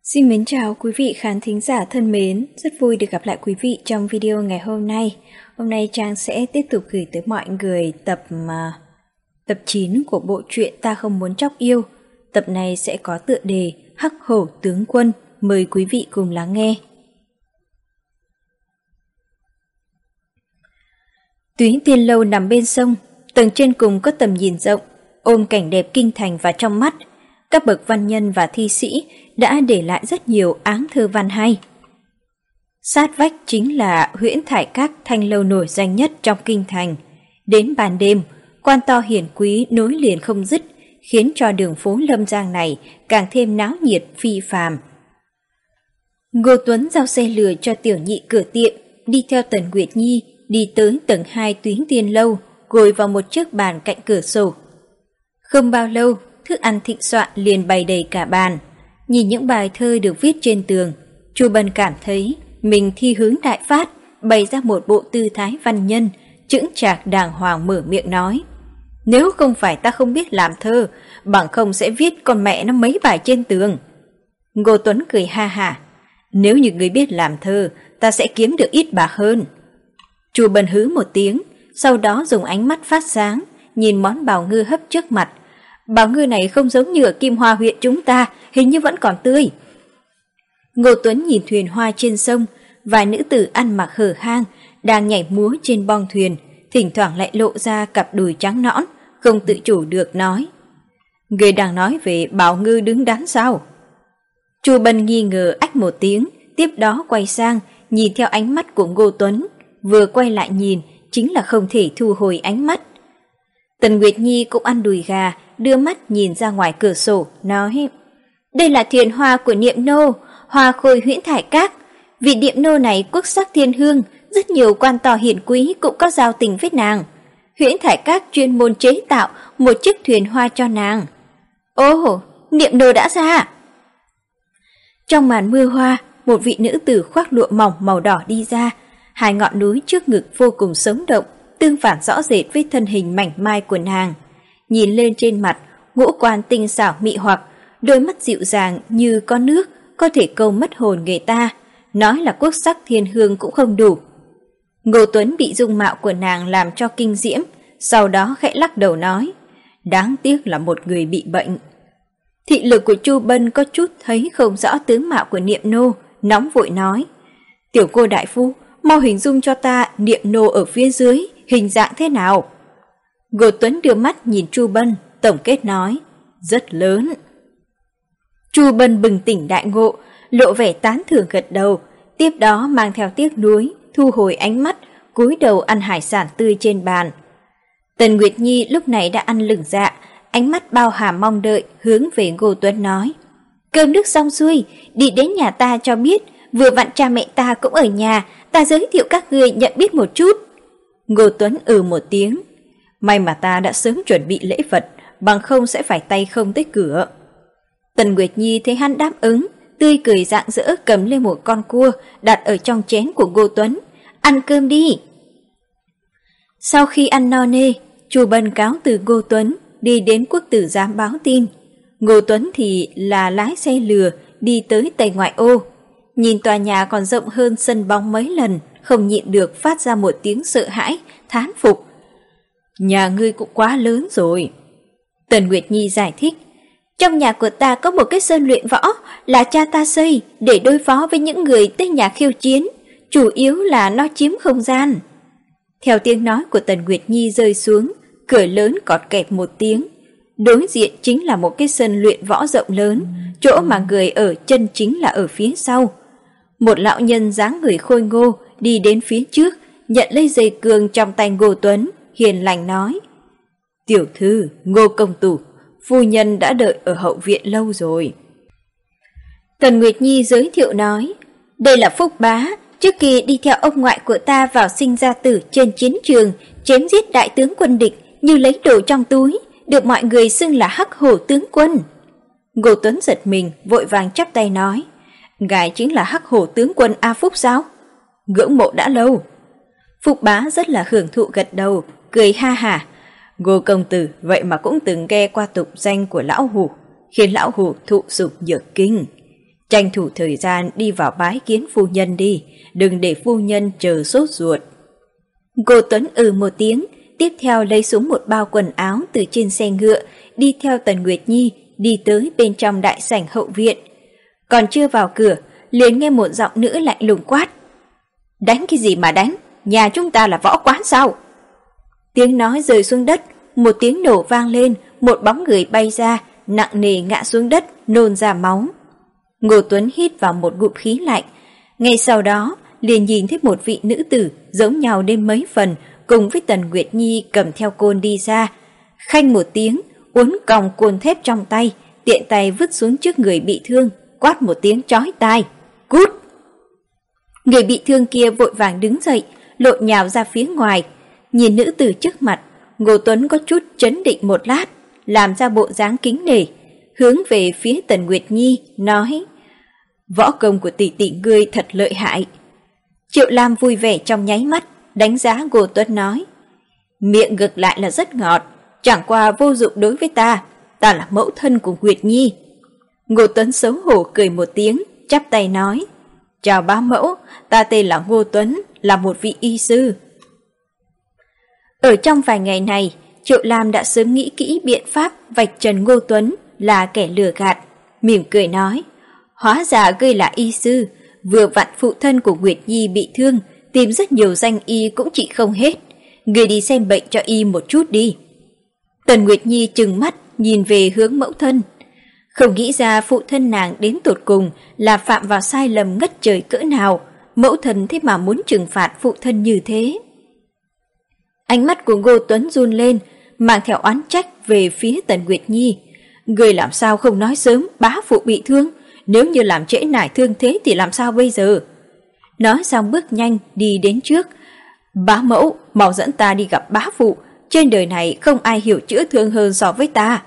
Xin mến chào quý vị khán thính giả thân mến, rất vui được gặp lại quý vị trong video ngày hôm nay. Hôm nay Trang sẽ tiếp tục gửi tới mọi người tập 9 của bộ truyện Ta Không Muốn Chóc Yêu. Tập này sẽ có tựa đề Hắc Hổ Tướng Quân, mời quý vị cùng lắng nghe. Túy Tiên Lâu nằm bên sông, tầng trên cùng có tầm nhìn rộng, ôm cảnh đẹp kinh thành vào trong mắt. Các bậc văn nhân và thi sĩ đã để lại rất nhiều áng thơ văn hay. Sát vách chính là Huyễn Thải Các, thanh lâu nổi danh nhất trong kinh thành. Đến ban đêm, quan to hiển quý nối liền không dứt, khiến cho đường phố Lâm Giang này càng thêm náo nhiệt phi phàm. Ngô Tuấn giao xe lừa cho tiểu nhị cửa tiệm, đi theo Tần Nguyệt Nhi đi tới tầng 2 Túy Tiên Lâu, ngồi vào một chiếc bàn cạnh cửa sổ. Không bao lâu, thức ăn thịnh soạn liền bày đầy cả bàn. Nhìn những bài thơ được viết trên tường, Chu Bân cảm thấy mình thi hướng đại phát, bày ra một bộ tư thái văn nhân, chững chạc đàng hoàng mở miệng nói: "Nếu không phải ta không biết làm thơ, bằng không sẽ viết con mẹ nó mấy bài trên tường." Ngô Tuấn cười ha hả: "Nếu như người biết làm thơ, ta sẽ kiếm được ít bạc hơn." Chu Bân hứ một tiếng, sau đó dùng ánh mắt phát sáng, nhìn món bào ngư hấp trước mặt. Bào ngư này không giống như ở Kim Hoa huyện chúng ta, hình như vẫn còn tươi. Ngô Tuấn nhìn thuyền hoa trên sông, vài nữ tử ăn mặc hở hang đang nhảy múa trên bong thuyền, thỉnh thoảng lại lộ ra cặp đùi trắng nõn, không tự chủ được nói: "Người đang nói về bào ngư đứng đắn sao?" Chu Bân nghi ngờ ách một tiếng, tiếp đó quay sang nhìn theo ánh mắt của Ngô Tuấn, vừa quay lại nhìn chính là không thể thu hồi ánh mắt. Tần Nguyệt Nhi cũng ăn đùi gà, đưa mắt nhìn ra ngoài cửa sổ, nói: "Đây là thuyền hoa của Niệm Nô, hoa khôi Huyễn Thải Các. Vị Niệm Nô này quốc sắc thiên hương, rất nhiều quan to hiển quý cũng có giao tình với nàng. Huyễn Thải Các chuyên môn chế tạo một chiếc thuyền hoa cho nàng." Ồ, Niệm Nô đã ra. Trong màn mưa hoa, một vị nữ tử khoác lụa mỏng màu đỏ đi ra, hai ngọn núi trước ngực vô cùng sống động, tương phản rõ rệt với thân hình mảnh mai của nàng. Nhìn lên trên mặt, ngũ quan tinh xảo mị hoặc, đôi mắt dịu dàng như có nước, có thể câu mất hồn người ta, nói là quốc sắc thiên hương cũng không đủ. Ngô Tuấn bị dung mạo của nàng làm cho kinh diễm, sau đó khẽ lắc đầu nói: "Đáng tiếc là một người bị bệnh." Thị lực của Chu Bân có chút thấy không rõ tướng mạo của Niệm Nô, nóng vội nói: "Tiểu cô đại phu, mau hình dung cho ta Niệm Nô ở phía dưới hình dạng thế nào?" Ngô Tuấn đưa mắt nhìn Chu Bân, tổng kết nói: "Rất lớn." Chu Bân bừng tỉnh đại ngộ, lộ vẻ tán thưởng gật đầu, tiếp đó mang theo tiếc nuối, thu hồi ánh mắt, cúi đầu ăn hải sản tươi trên bàn. Tần Nguyệt Nhi lúc này đã ăn lửng dạ, ánh mắt bao hàm mong đợi hướng về Ngô Tuấn nói: "Cơm nước xong xuôi, đi đến nhà ta cho biết, vừa vặn cha mẹ ta cũng ở nhà, ta giới thiệu các ngươi nhận biết một chút." Ngô Tuấn một tiếng: "May mà ta đã sớm chuẩn bị lễ vật, bằng không sẽ phải tay không tới cửa." Tần Nguyệt Nhi thấy hắn đáp ứng, tươi cười rạng rỡ cầm lên một con cua đặt ở trong chén của Ngô Tuấn: "Ăn cơm đi." Sau khi ăn no nê, Chu Bân cáo từ Ngô Tuấn, đi đến quốc tử giám báo tin. Ngô Tuấn thì là lái xe lừa đi tới Tây Ngoại ô, nhìn tòa nhà còn rộng hơn sân bóng mấy lần, không nhịn được phát ra một tiếng sợ hãi, thán phục: "Nhà ngươi cũng quá lớn rồi." Tần Nguyệt Nhi giải thích: "Trong nhà của ta có một cái sân luyện võ, là cha ta xây để đối phó với những người tới nhà khiêu chiến, chủ yếu là nó chiếm không gian." Theo tiếng nói của Tần Nguyệt Nhi rơi xuống, cửa lớn cọt kẹt một tiếng. Đối diện chính là một cái sân luyện võ rộng lớn, chỗ mà người ở chân chính là ở phía sau. Một lão nhân dáng người khôi ngô đi đến phía trước, nhận lấy dây cương trong tay Ngô Tuấn, hiền lành nói: "Tiểu thư, Ngô công tử, phu nhân đã đợi ở hậu viện lâu rồi." Tần Nguyệt Nhi giới thiệu nói: "Đây là Phúc Bá, trước kia đi theo ông ngoại của ta vào sinh ra tử trên chiến trường, chém giết đại tướng quân địch như lấy đồ trong túi, được mọi người xưng là Hắc Hổ tướng quân." Ngô Tuấn giật mình, vội vàng chắp tay nói: "Ngài chính là Hắc Hổ tướng quân A Phúc sao? Ngưỡng mộ đã lâu." Phúc Bá rất là hưởng thụ gật đầu, cười ha hả: "Ngô công tử vậy mà cũng từng nghe qua tục danh của lão hủ, khiến lão hủ thụ sủng nhược kinh. Tranh thủ thời gian đi vào bái kiến phu nhân đi, đừng để phu nhân chờ sốt ruột. Ngô Tuấn một tiếng, tiếp theo lấy xuống một bao quần áo từ trên xe ngựa, đi theo Tần Nguyệt Nhi đi tới bên trong đại sảnh hậu viện. Còn chưa vào cửa, liền nghe một giọng nữ lạnh lùng quát: "Đánh cái gì mà đánh? Nhà chúng ta là võ quán sao?" Tiếng nói rơi xuống đất, một tiếng nổ vang lên, một bóng người bay ra, nặng nề ngã xuống đất, nôn ra máu. Ngô Tuấn hít vào một ngụm khí lạnh, ngay sau đó liền nhìn thấy một vị nữ tử giống nhau đến mấy phần, cùng với Tần Nguyệt Nhi cầm theo côn đi ra. Khanh một tiếng, uốn còng côn thép trong tay, tiện tay vứt xuống trước người bị thương, quát một tiếng chói tai: "Cút!" Người bị thương kia vội vàng đứng dậy, lộn nhào ra phía ngoài. Nhìn nữ tử trước mặt, Ngô Tuấn có chút chấn định một lát, làm ra bộ dáng kính nể, hướng về phía Tần Nguyệt Nhi nói: "Võ công của tỷ tỷ ngươi thật lợi hại." Triệu Lam vui vẻ trong nháy mắt, đánh giá Ngô Tuấn nói: "Miệng ngược lại là rất ngọt, chẳng qua vô dụng đối với ta, ta là mẫu thân của Nguyệt Nhi." Ngô Tuấn xấu hổ cười một tiếng, chắp tay nói: "Chào bá mẫu, ta tên là Ngô Tuấn, là một vị y sư." Ở trong vài ngày này, Triệu Lam đã sớm nghĩ kỹ biện pháp vạch trần Ngô Tuấn là kẻ lừa gạt, mỉm cười nói: "Hóa ra ngươi là y sư, vừa vặn phụ thân của Nguyệt Nhi bị thương, tìm rất nhiều danh y cũng trị không hết, ngươi đi xem bệnh cho y một chút đi." Tần Nguyệt Nhi trừng mắt nhìn về hướng mẫu thân, không nghĩ ra phụ thân nàng đến tột cùng là phạm vào sai lầm ngất trời cỡ nào, mẫu thân thế mà muốn trừng phạt phụ thân như thế. Ánh mắt của Ngô Tuấn run lên, mang theo oán trách về phía Tần Nguyệt Nhi: "Người làm sao không nói sớm bá phụ bị thương, nếu như làm trễ nải thương thế thì làm sao bây giờ?" Nói xong bước nhanh đi đến trước: "Bá mẫu, mau dẫn ta đi gặp bá phụ, trên đời này không ai hiểu chữa thương hơn so với ta."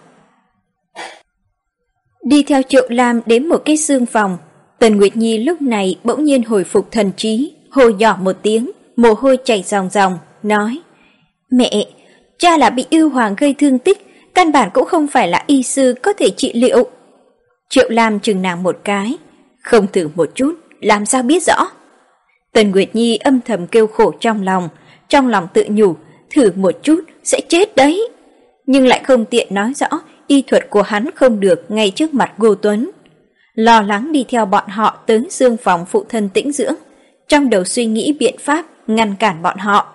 Đi theo Triệu Lam đến một cái xương phòng, Tần Nguyệt Nhi lúc này bỗng nhiên hồi phục thần trí, hô nhỏ một tiếng, mồ hôi chảy ròng ròng, nói: "Mẹ, cha là bị yêu hoàng gây thương tích, căn bản cũng không phải là y sư có thể trị liệu." Triệu Lam chừng nàng một cái: "Không thử một chút, làm sao biết rõ?" Tần Nguyệt Nhi âm thầm kêu khổ trong lòng tự nhủ: thử một chút sẽ chết đấy, nhưng lại không tiện nói rõ y thuật của hắn không được ngay trước mặt Ngô Tuấn. Lo lắng đi theo bọn họ tới xương phòng phụ thân tĩnh dưỡng, trong đầu suy nghĩ biện pháp ngăn cản bọn họ.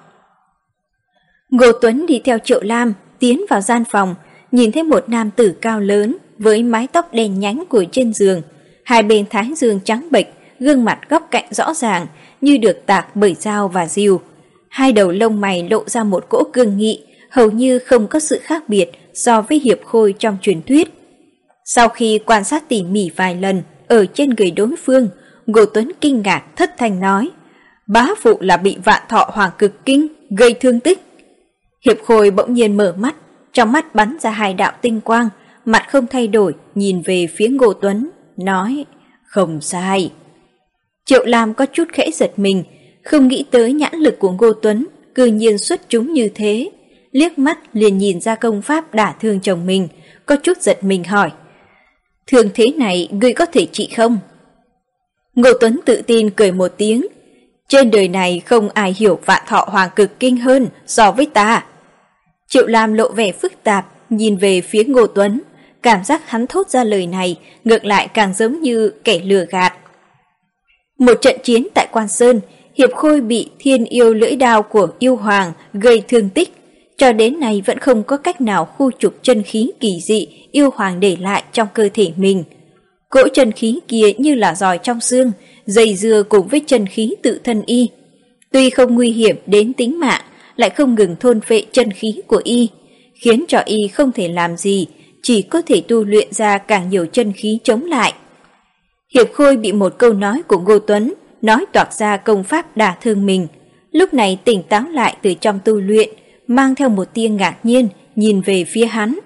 Ngô Tuấn đi theo Triệu Lam tiến vào gian phòng, nhìn thấy một nam tử cao lớn với mái tóc đen nhánh ngồi trên giường, hai bên thái dương trắng bệch, gương mặt góc cạnh rõ ràng như được tạc bởi dao và rìu. Hai đầu lông mày lộ ra một cỗ cương nghị, hầu như không có sự khác biệt so với Hiệp Khôi trong truyền thuyết. Sau khi quan sát tỉ mỉ vài lần ở trên người đối phương, Ngô Tuấn kinh ngạc thất thanh nói: "Bá phụ là bị Vạn Thọ Hoàng Cực Kinh gây thương tích." Hiệp Khôi bỗng nhiên mở mắt, trong mắt bắn ra hai đạo tinh quang, mặt không thay đổi nhìn về phía Ngô Tuấn, nói: "Không sai." Triệu Lam có chút khẽ giật mình, không nghĩ tới nhãn lực của Ngô Tuấn cư nhiên xuất chúng như thế, liếc mắt liền nhìn ra công pháp đả thương chồng mình, có chút giật mình hỏi: "Thương thế này ngươi có thể trị không?" Ngô Tuấn tự tin cười một tiếng: "Trên đời này không ai hiểu Vạn Thọ Hoàng Cực Kinh hơn so với ta." Triệu Lam lộ vẻ phức tạp nhìn về phía Ngô Tuấn, cảm giác hắn thốt ra lời này ngược lại càng giống như kẻ lừa gạt. Một trận chiến tại Quan Sơn, Hiệp Khôi bị thiên yêu lưỡi đao của yêu hoàng gây thương tích, cho đến nay vẫn không có cách nào khu trục chân khí kỳ dị yêu hoàng để lại trong cơ thể mình. Cỗ chân khí kia như là giòi trong xương, dây dưa cùng với chân khí tự thân y. Tuy không nguy hiểm đến tính mạng, lại không ngừng thôn phệ chân khí của y, khiến cho y không thể làm gì, chỉ có thể tu luyện ra càng nhiều chân khí chống lại. Hiệp Khôi bị một câu nói của Ngô Tuấn nói toạc ra công pháp đả thương mình, lúc này tỉnh táo lại từ trong tu luyện, mang theo một tia ngạc nhiên nhìn về phía hắn.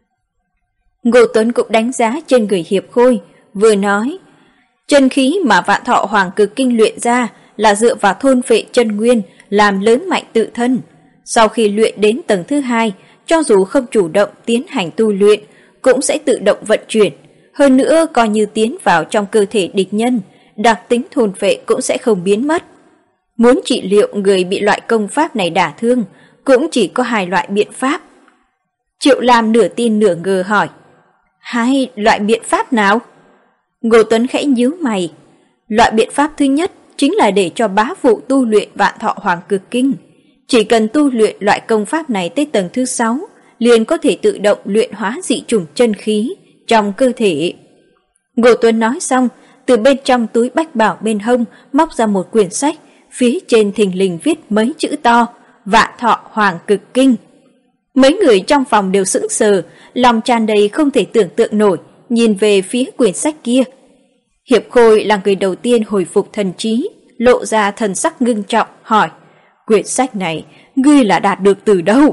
Ngô Tuấn cũng đánh giá trên người Hiệp Khôi, vừa nói: "Chân khí mà Vạn Thọ Hoàng Cực Kinh luyện ra là dựa vào thôn phệ chân nguyên làm lớn mạnh tự thân. Sau khi luyện đến tầng thứ 2, cho dù không chủ động tiến hành tu luyện, cũng sẽ tự động vận chuyển. hơn nữa coi như tiến vào trong cơ thể địch nhân, đặc tính thôn phệ cũng sẽ không biến mất. Muốn trị liệu người bị loại công pháp này đả thương, cũng chỉ có 2 loại biện pháp. Triệu Lam nửa tin nửa ngờ hỏi, 2 loại biện pháp nào? Ngô Tuấn khẽ nhíu mày. Loại biện pháp thứ nhất chính là để cho bá phụ tu luyện Vạn Thọ Hoàng Cực Kinh. Chỉ cần tu luyện loại công pháp này tới tầng thứ 6, liền có thể tự động luyện hóa dị chủng chân khí trong cơ thể. Ngô Tuấn nói xong, từ bên trong túi bách bảo bên hông móc ra một quyển sách, phía trên thình lình viết mấy chữ to, Vạn Thọ Hoàng Cực Kinh. Mấy người trong phòng đều sững sờ, lòng tràn đầy không thể tưởng tượng nổi, nhìn về phía quyển sách kia. Hiệp Khôi là người đầu tiên hồi phục thần trí, lộ ra thần sắc ngưng trọng, hỏi, quyển sách này, ngươi là đạt được từ đâu?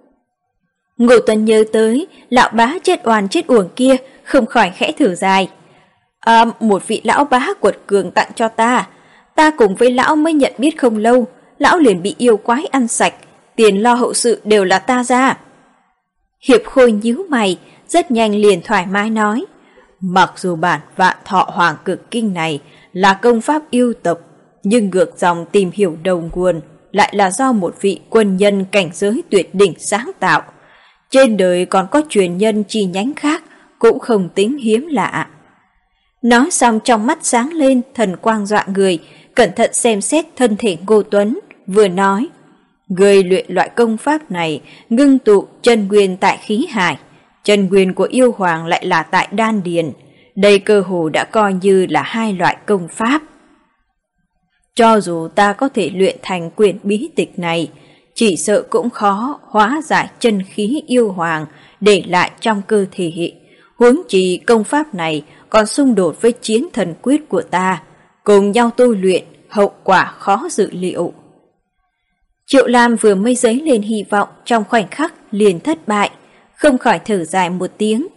Ngô Tuấn nhớ tới, lão bá chết oan chết uổng kia, không khỏi khẽ thở dài. Một vị lão bá quật cường tặng cho ta. Ta cùng với lão mới nhận biết không lâu, lão liền bị yêu quái ăn sạch, tiền lo hậu sự đều là ta ra. Hiệp Khôi nhíu mày, rất nhanh liền thoải mái nói, mặc dù bản Vạn Thọ Hoàng Cực Kinh này là công pháp yêu tộc, nhưng ngược dòng tìm hiểu đầu nguồn lại là do một vị quân nhân cảnh giới tuyệt đỉnh sáng tạo. Trên đời còn có truyền nhân chi nhánh khác, cũng không tính hiếm lạ. Nói xong trong mắt sáng lên, thần quang dọa người, cẩn thận xem xét thân thể Ngô Tuấn, vừa nói, người luyện loại công pháp này ngưng tụ chân nguyên tại khí hải, chân nguyên của yêu hoàng lại là tại đan điền, đây cơ hồ đã coi như là 2 loại công pháp. Cho dù ta có thể luyện thành quyển bí tịch này, chỉ sợ cũng khó hóa giải chân khí yêu hoàng để lại trong cơ thể. Huống chi công pháp này còn xung đột với chiến thần quyết của ta, cùng nhau tu luyện, hậu quả khó dự liệu. Triệu Lam vừa mới dấy lên hy vọng, trong khoảnh khắc liền thất bại, không khỏi thở dài một tiếng.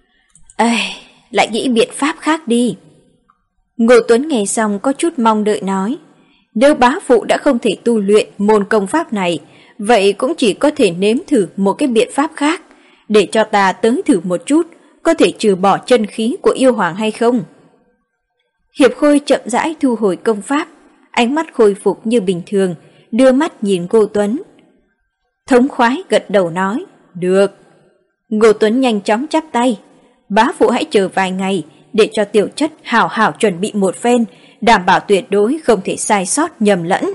Lại nghĩ biện pháp khác đi. Ngô Tuấn nghe xong có chút mong đợi nói, nếu bá phụ đã không thể tu luyện môn công pháp này, vậy cũng chỉ có thể nếm thử một cái biện pháp khác, để cho ta tới thử một chút, có thể trừ bỏ chân khí của yêu hoàng hay không. Hiệp Khôi chậm rãi thu hồi công pháp, ánh mắt khôi phục như bình thường, đưa mắt nhìn Ngô Tuấn. Thống khoái gật đầu nói, được. Ngô Tuấn nhanh chóng chắp tay, bá phụ hãy chờ vài ngày, để cho tiểu chất hảo hảo chuẩn bị một phen, đảm bảo tuyệt đối không thể sai sót nhầm lẫn.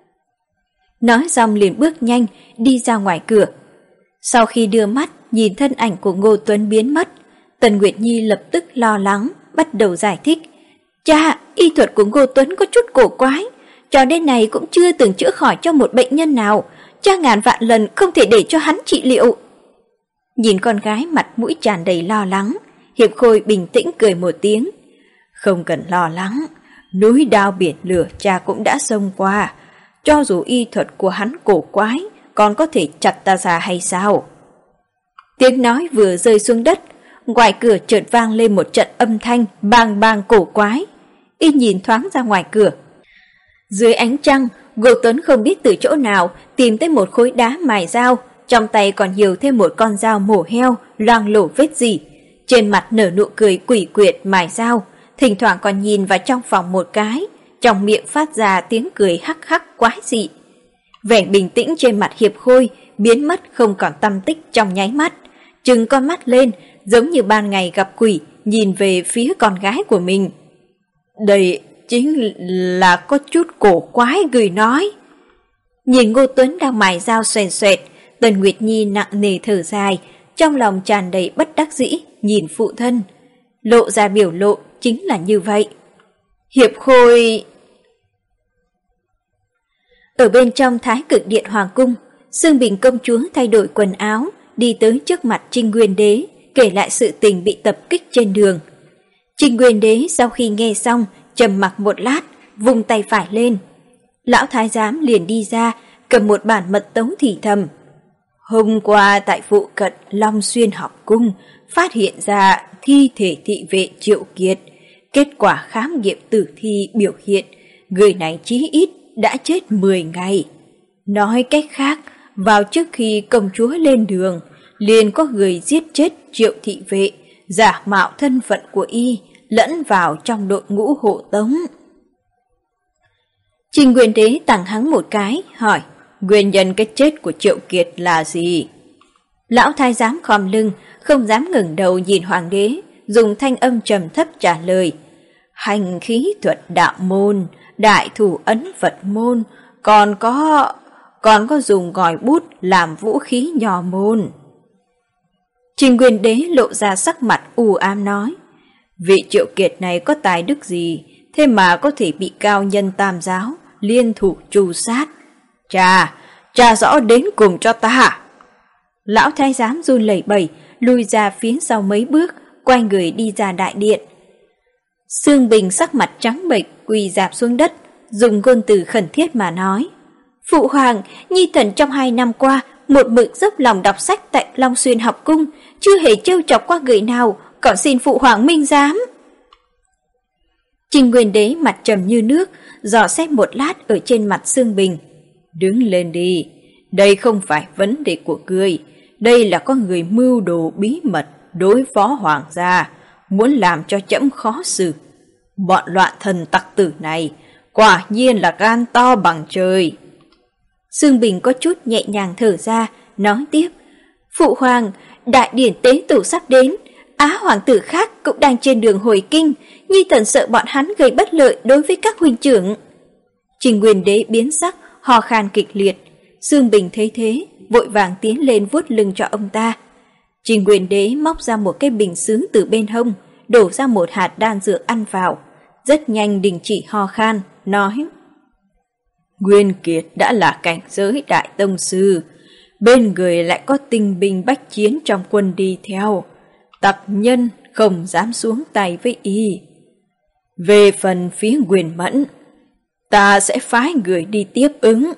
Nói xong liền bước nhanh, đi ra ngoài cửa. Sau khi đưa mắt nhìn thân ảnh của Ngô Tuấn biến mất, Tần Nguyệt Nhi lập tức lo lắng, bắt đầu giải thích. Cha, y thuật của Ngô Tuấn có chút cổ quái, cho đến nay cũng chưa từng chữa khỏi cho một bệnh nhân nào, cha ngàn vạn lần không thể để cho hắn trị liệu. Nhìn con gái mặt mũi tràn đầy lo lắng, Hiệp Khôi bình tĩnh cười một tiếng. Không cần lo lắng, núi đao biển lửa cha cũng đã xông qua, cho dù y thuật của hắn cổ quái, còn có thể chặt ta ra hay sao? Tiếng nói vừa rơi xuống đất, ngoài cửa chợt vang lên một trận âm thanh bang bang cổ quái. Y nhìn thoáng ra ngoài cửa. Dưới ánh trăng, Ngô Tuấn không biết từ chỗ nào tìm tới một khối đá mài dao, trong tay còn nhiều thêm một con dao mổ heo loang lổ vết rỉ. Trên mặt nở nụ cười quỷ quyệt mài dao, thỉnh thoảng còn nhìn vào trong phòng một cái, trong miệng phát ra tiếng cười hắc hắc quái dị. Vẻ bình tĩnh trên mặt Hiệp Khôi biến mất không còn tăm tích trong nháy mắt, trừng con mắt lên giống như ban ngày gặp quỷ, nhìn về phía con gái của mình. Đây chính là có chút cổ quái người nói. Nhìn Ngô Tuấn đang mài dao xoèn xoẹt, Tần Nguyệt Nhi nặng nề thở dài, trong lòng tràn đầy bất đắc dĩ nhìn phụ thân. Lộ ra biểu lộ chính là như vậy. Hiệp Khôi... Ở bên trong Thái Cực Điện Hoàng Cung, Xương Bình công chúa thay đổi quần áo, đi tới trước mặt Trinh Nguyên Đế, kể lại sự tình bị tập kích trên đường. Trinh Nguyên Đế sau khi nghe xong, trầm mặc một lát, vung tay phải lên. Lão thái giám liền đi ra, cầm một bản mật tấu thì thầm. Hôm qua tại phụ cận Long Xuyên học cung, phát hiện ra thi thể thị vệ Triệu Kiệt. Kết quả khám nghiệm tử thi biểu hiện, người này chí ít đã chết 10 ngày. Nói cách khác, vào trước khi công chúa lên đường, liền có người giết chết Triệu thị vệ, giả mạo thân phận của y, lẫn vào trong đội ngũ hộ tống. Trình Nguyên Đế tặng hắn một cái, hỏi, nguyên nhân cái chết của Triệu Kiệt là gì? Lão thái giám khom lưng, không dám ngẩng đầu nhìn hoàng đế, dùng thanh âm trầm thấp trả lời, hành khí thuật đạo môn, đại thủ ấn Phật môn, còn có dùng ngòi bút làm vũ khí nho môn. Trình Nguyên Đế lộ ra sắc mặt u ám nói, vị Triệu Kiệt này có tài đức gì, thế mà có thể bị cao nhân tam giáo liên thủ tru sát? Tra rõ đến cùng cho ta. Lão thái giám run lẩy bẩy, lui ra phía sau mấy bước, quay người đi ra đại điện. Sương Bình sắc mặt trắng bệch, quỳ rạp xuống đất, dùng ngôn từ khẩn thiết mà nói, Phụ hoàng, nhi thần trong 2 năm qua một mực dốc lòng đọc sách tại Long Xuyên học cung, chưa hề trêu chọc qua người nào, còn xin phụ hoàng minh giám. Trình Nguyên Đế mặt trầm như nước, dò xét một lát ở trên mặt Sương Bình. Đứng lên đi, đây không phải vấn đề của ngươi, đây là có người mưu đồ bí mật đối phó hoàng gia, muốn làm cho trẫm khó xử. Bọn loạn thần tặc tử này quả nhiên là gan to bằng trời. Sương Bình có chút nhẹ nhàng thở ra, nói tiếp, Phụ hoàng, đại điển tế tổ sắp đến, Á hoàng tử khác cũng đang trên đường hồi kinh, nhi thần sợ bọn hắn gây bất lợi đối với các huynh trưởng. Trình Nguyên Đế biến sắc, ho khan kịch liệt. Sương Bình thấy thế, vội vàng tiến lên vuốt lưng cho ông ta. Trình Nguyên Đế móc ra một cái bình sứ từ bên hông, đổ ra một hạt đan dược ăn vào, rất nhanh đình chỉ ho khan, nói, Nguyên Kiệt đã là cảnh giới đại tông sư, bên người lại có tinh binh bách chiến trong quân đi theo, tặc nhân không dám xuống tay với y. Về phần phía Nguyên Mẫn, ta sẽ phái người đi tiếp ứng.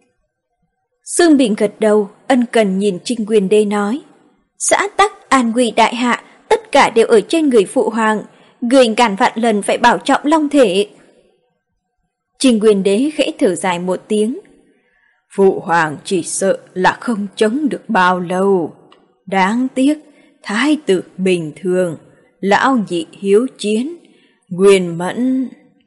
Sương Bình gật đầu, ân cần nhìn Trình Nguyên Đế nói, xã tắc an nguy đại hạ, tất cả đều ở trên người phụ hoàng, người ngàn vạn lần phải bảo trọng long thể. Trình Nguyên Đế khẽ thở dài một tiếng, phụ hoàng chỉ sợ là không chống được bao lâu. Đáng tiếc, thái tử bình thường, lão nhị hiếu chiến, Nguyên Mẫn.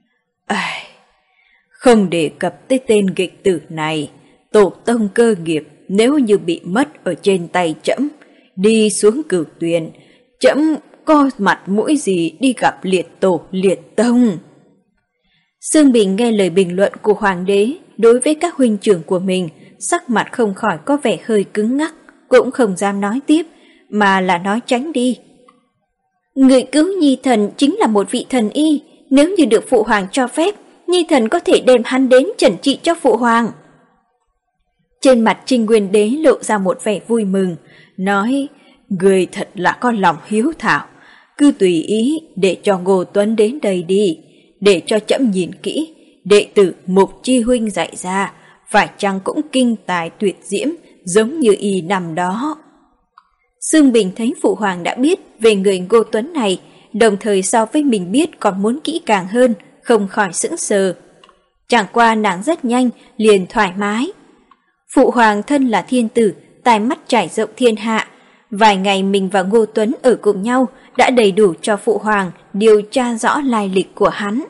Không đề cập tới tên nghịch tử này, tổ tông cơ nghiệp nếu như bị mất ở trên tay trẫm, đi xuống Cửu Tuyền, trẫm có mặt mũi gì đi gặp liệt tổ liệt tông. Sương Bình nghe lời bình luận của hoàng đế đối với các huynh trưởng của mình, sắc mặt không khỏi có vẻ hơi cứng ngắc, cũng không dám nói tiếp, mà là nói tránh đi. Người cứu nhi thần chính là một vị thần y, nếu như được phụ hoàng cho phép, nhi thần có thể đem hắn đến trần trị cho phụ hoàng. Trên mặt Trình Nguyên Đế lộ ra một vẻ vui mừng, nói, người thật là có lòng hiếu thảo, cứ tùy ý để cho Ngô Tuấn đến đây đi, để cho trẫm nhìn kỹ, đệ tử Mục Chi huynh dạy ra, phải chăng cũng kinh tài tuyệt diễm giống như y năm đó. Sương Bình thấy phụ hoàng đã biết về người Ngô Tuấn này, đồng thời so với mình biết còn muốn kỹ càng hơn, không khỏi sững sờ. Chẳng qua nàng rất nhanh, liền thoải mái. Phụ hoàng thân là thiên tử, tài mắt trải rộng thiên hạ. Vài ngày mình và Ngô Tuấn ở cùng nhau đã đầy đủ cho phụ hoàng điều tra rõ lai lịch của hắn.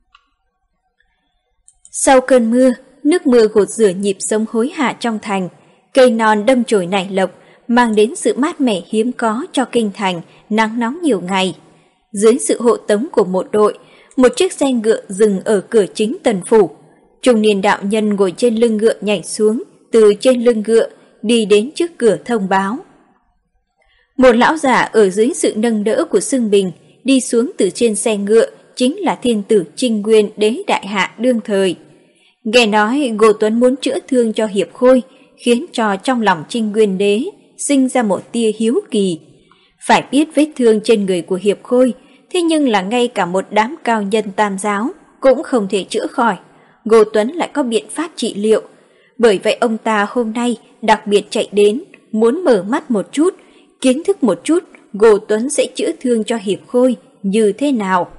Sau cơn mưa, nước mưa gột rửa nhịp sống hối hả trong thành. Cây non đâm chồi nảy lộc, mang đến sự mát mẻ hiếm có cho kinh thành, nắng nóng nhiều ngày. Dưới sự hộ tống của một đội, một chiếc xe ngựa dừng ở cửa chính Tần Phủ. Trung niên đạo nhân ngồi trên lưng ngựa nhảy xuống, từ trên lưng ngựa, đi đến trước cửa thông báo. Một lão giả ở dưới sự nâng đỡ của Sương Bình, đi xuống từ trên xe ngựa, chính là thiên tử Trình Nguyên Đế đại hạ đương thời. Nghe nói Ngô Tuấn muốn chữa thương cho Hiệp Khôi, khiến cho trong lòng Trình Nguyên Đế sinh ra một tia hiếu kỳ. Phải biết vết thương trên người của Hiệp Khôi, thế nhưng là ngay cả một đám cao nhân tam giáo cũng không thể chữa khỏi. Ngô Tuấn lại có biện pháp trị liệu. Bởi vậy ông ta hôm nay đặc biệt chạy đến, muốn mở mắt một chút, kiến thức một chút Ngô Tuấn sẽ chữa thương cho Hiệp Khôi như thế nào.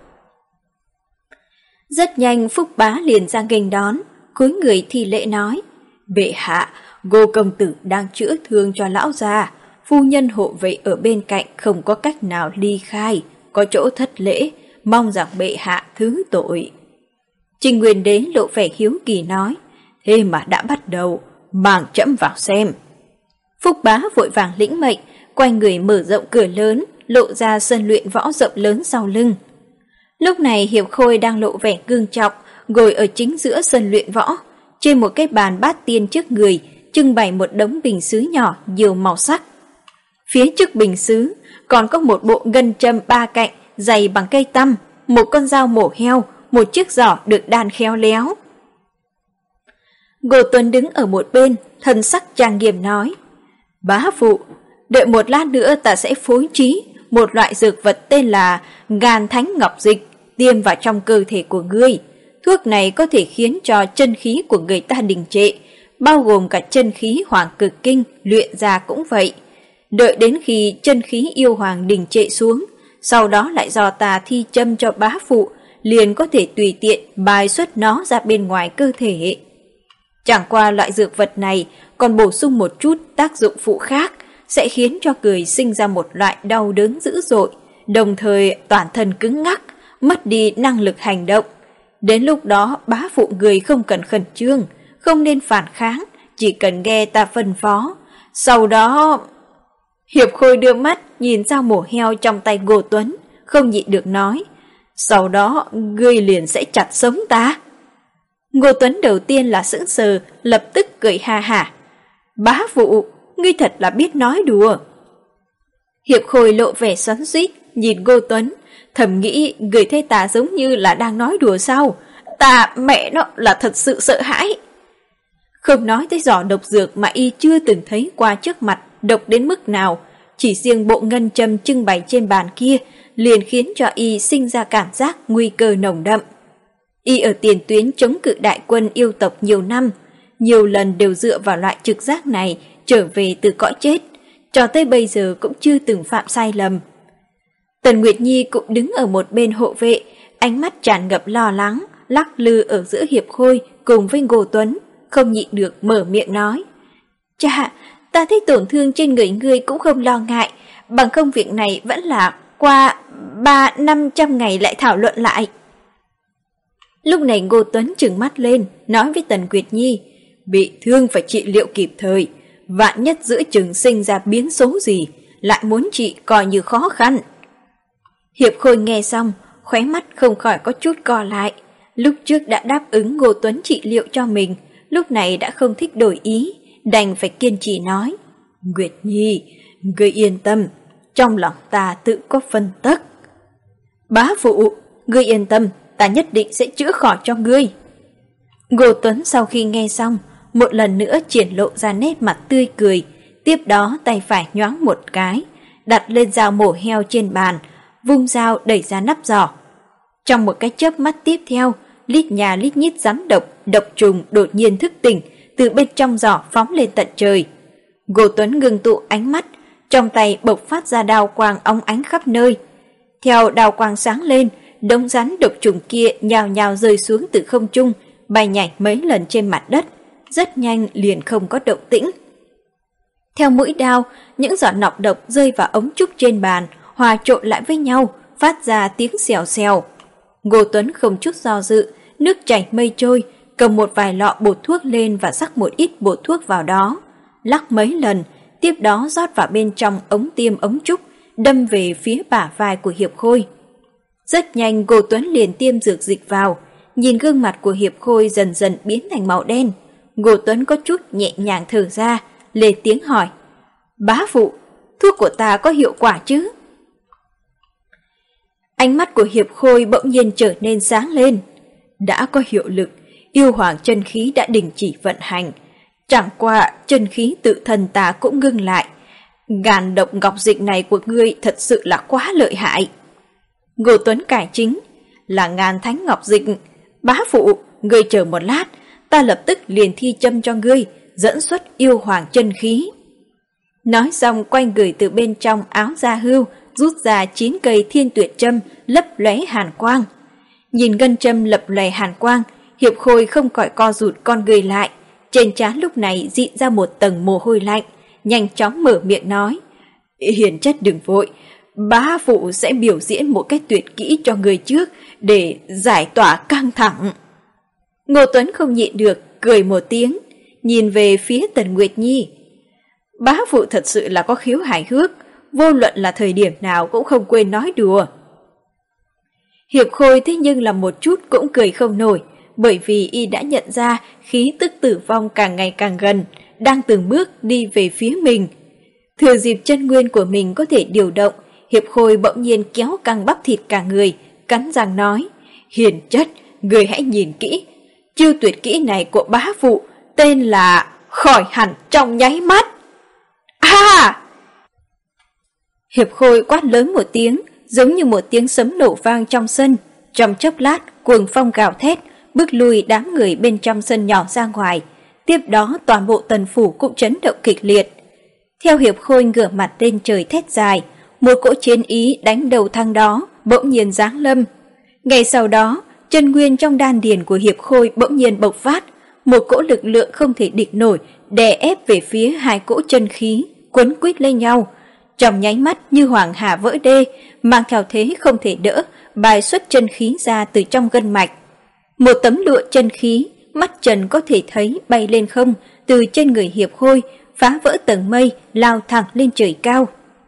Rất nhanh Phúc Bá liền ra nghênh đón, cúi người thi lễ nói, bệ hạ, Ngô công tử đang chữa thương cho lão già, phu nhân hộ vệ ở bên cạnh không có cách nào ly khai, có chỗ thất lễ, mong rằng bệ hạ thứ tội. Trình Nguyên Đế lộ vẻ hiếu kỳ nói, thế mà đã bắt đầu, mang trẫm vào xem. Phúc Bá vội vàng lĩnh mệnh, quay người mở rộng cửa lớn, lộ ra sân luyện võ rộng lớn sau lưng. Lúc này Hiệp Khôi đang lộ vẻ cương trọng, ngồi ở chính giữa sân luyện võ, trên một cái bàn bát tiên trước người, trưng bày một đống bình sứ nhỏ nhiều màu sắc. Phía trước bình sứ còn có một bộ ngân châm 3 cạnh dày bằng cây tăm, một con dao mổ heo, một chiếc giỏ được đan khéo léo. Ngô Tuấn đứng ở một bên, thân sắc trang nghiêm nói, bá phụ, đợi một lát nữa ta sẽ phối trí một loại dược vật tên là Ngàn Thánh Ngọc Dịch tiêm vào trong cơ thể của ngươi. Thuốc này có thể khiến cho chân khí của người ta đình trệ, bao gồm cả chân khí Hoàng Cực Kinh luyện ra cũng vậy. Đợi đến khi chân khí yêu hoàng đình trệ xuống, sau đó lại do ta thi châm cho bá phụ, liền có thể tùy tiện bài xuất nó ra bên ngoài cơ thể. Chẳng qua loại dược vật này còn bổ sung một chút tác dụng phụ khác, sẽ khiến cho người sinh ra một loại đau đớn dữ dội, đồng thời toàn thân cứng ngắc, mất đi năng lực hành động. Đến lúc đó bá phụ người không cần khẩn trương, không nên phản kháng, chỉ cần nghe ta phân phó. Sau đó... Hiệp Khôi đưa mắt nhìn dao mổ heo trong tay Ngô Tuấn, không nhịn được nói, sau đó ngươi liền sẽ chặt sống ta. Ngô Tuấn đầu tiên là sững sờ, lập tức cười ha hả. Bá phụ, ngươi thật là biết nói đùa. Hiệp Khôi lộ vẻ xoắn xuýt nhìn Ngô Tuấn, thầm nghĩ người thấy ta giống như là đang nói đùa sao? Ta mẹ nó là thật sự sợ hãi. Không nói tới giỏ độc dược mà y chưa từng thấy qua trước mặt độc đến mức nào, chỉ riêng bộ ngân châm trưng bày trên bàn kia liền khiến cho y sinh ra cảm giác nguy cơ nồng đậm. Y ở tiền tuyến chống cự đại quân yêu tộc nhiều năm, nhiều lần đều dựa vào loại trực giác này trở về từ cõi chết, cho tới bây giờ cũng chưa từng phạm sai lầm. Tần Nguyệt Nhi cũng đứng ở một bên hộ vệ, ánh mắt tràn ngập lo lắng, lắc lư ở giữa Hiệp Khôi cùng với Ngô Tuấn, không nhịn được mở miệng nói. Cha, ta thấy tổn thương trên người ngươi cũng không lo ngại, bằng không việc này vẫn là qua 300-500 ngày lại thảo luận lại. Lúc này Ngô Tuấn trừng mắt lên, nói với Tần Nguyệt Nhi, bị thương phải trị liệu kịp thời, vạn nhất giữa chừng sinh ra biến số gì, lại muốn trị coi như khó khăn. Hiệp Khôi nghe xong, khóe mắt không khỏi có chút co lại. Lúc trước đã đáp ứng Ngô Tuấn trị liệu cho mình, lúc này đã không thích đổi ý, đành phải kiên trì nói. Nguyệt Nhi, ngươi yên tâm, trong lòng ta tự có phân tắc. Bá phụ, ngươi yên tâm, ta nhất định sẽ chữa khỏi cho ngươi. Ngô Tuấn sau khi nghe xong, một lần nữa triển lộ ra nét mặt tươi cười, tiếp đó tay phải nhoáng một cái, đặt lên dao mổ heo trên bàn, vung dao đẩy ra nắp giỏ. Trong một cái chớp mắt tiếp theo, lít nhà lít nhít rắn độc, độc trùng đột nhiên thức tỉnh, từ bên trong giỏ phóng lên tận trời. Ngô Tuấn ngưng tụ ánh mắt, trong tay bộc phát ra đao quang óng ánh khắp nơi. Theo đao quang sáng lên, đống rắn độc trùng kia nhào nhào rơi xuống từ không trung, bay nhảy mấy lần trên mặt đất, rất nhanh liền không có động tĩnh. Theo mũi đao, những giọt nọc độc rơi vào ống trúc trên bàn, hòa trộn lại với nhau, phát ra tiếng xèo xèo. Ngô Tuấn không chút do dự, nước chảy mây trôi, cầm một vài lọ bột thuốc lên và rắc một ít bột thuốc vào đó, lắc mấy lần, tiếp đó rót vào bên trong ống tiêm ống trúc, đâm về phía bả vai của Hiệp Khôi. Rất nhanh Ngô Tuấn liền tiêm dược dịch vào, nhìn gương mặt của Hiệp Khôi dần dần biến thành màu đen. Ngô Tuấn có chút nhẹ nhàng thở ra, lên tiếng hỏi. Bá phụ, thuốc của ta có hiệu quả chứ? Ánh mắt của Hiệp Khôi bỗng nhiên trở nên sáng lên. Đã có hiệu lực, yêu hoàng chân khí đã đình chỉ vận hành. Chẳng qua chân khí tự thân ta cũng ngưng lại. Ngàn độc ngọc dịch này của ngươi thật sự là quá lợi hại. Ngô Tuấn cải chính. Là ngàn thánh ngọc dịch. Bá phụ, ngươi chờ một lát, ta lập tức liền thi châm cho ngươi, dẫn xuất yêu hoàng chân khí. Nói xong quay người từ bên trong áo da hưu, rút ra 9 cây thiên tuyệt châm lấp lóe hàn quang. Nhìn ngân châm lập lòe hàn quang, Hiệp Khôi không khỏi co rụt con người lại, trên trán lúc này dị ra một tầng mồ hôi lạnh, nhanh chóng mở miệng nói. Hiền chất đừng vội, bá phụ sẽ biểu diễn một cách tuyệt kỹ cho người trước để giải tỏa căng thẳng. Ngô Tuấn không nhịn được, cười một tiếng, nhìn về phía Tần Nguyệt Nhi. Bá phụ thật sự là có khiếu hài hước, vô luận là thời điểm nào cũng không quên nói đùa. Hiệp Khôi thế nhưng là một chút cũng cười không nổi, bởi vì y đã nhận ra khí tức tử vong càng ngày càng gần, đang từng bước đi về phía mình. Thừa dịp chân nguyên của mình có thể điều động, Hiệp Khôi bỗng nhiên kéo căng bắp thịt cả người, cắn răng nói: Hiền chất, người hãy nhìn kỹ, chiêu tuyệt kỹ này của bá phụ tên là khỏi hẳn trong nháy mắt. À! Hiệp Khôi quát lớn một tiếng, giống như một tiếng sấm nổ vang trong sân. Trong chốc lát, cuồng phong gào thét, bức lui đám người bên trong sân nhỏ ra ngoài. Tiếp đó toàn bộ Tần phủ cũng chấn động kịch liệt. Theo Hiệp Khôi ngửa mặt lên trời thét dài, một cỗ chiến ý đánh đầu thang đó bỗng nhiên giáng lâm. Ngay sau đó, chân nguyên trong đan điền của Hiệp Khôi bỗng nhiên bộc phát, một cỗ lực lượng không thể địch nổi đè ép về phía hai cỗ chân khí, quấn quýt lên nhau. Trong nháy mắt như hoàng hà vỡ đê, mang theo thế không thể đỡ, bài xuất chân khí ra từ trong gân mạch. Một tấm lụa chân khí, mắt trần có thể thấy bay lên không, từ trên người Hiệp Khôi, phá vỡ tầng mây, lao thẳng lên trời cao.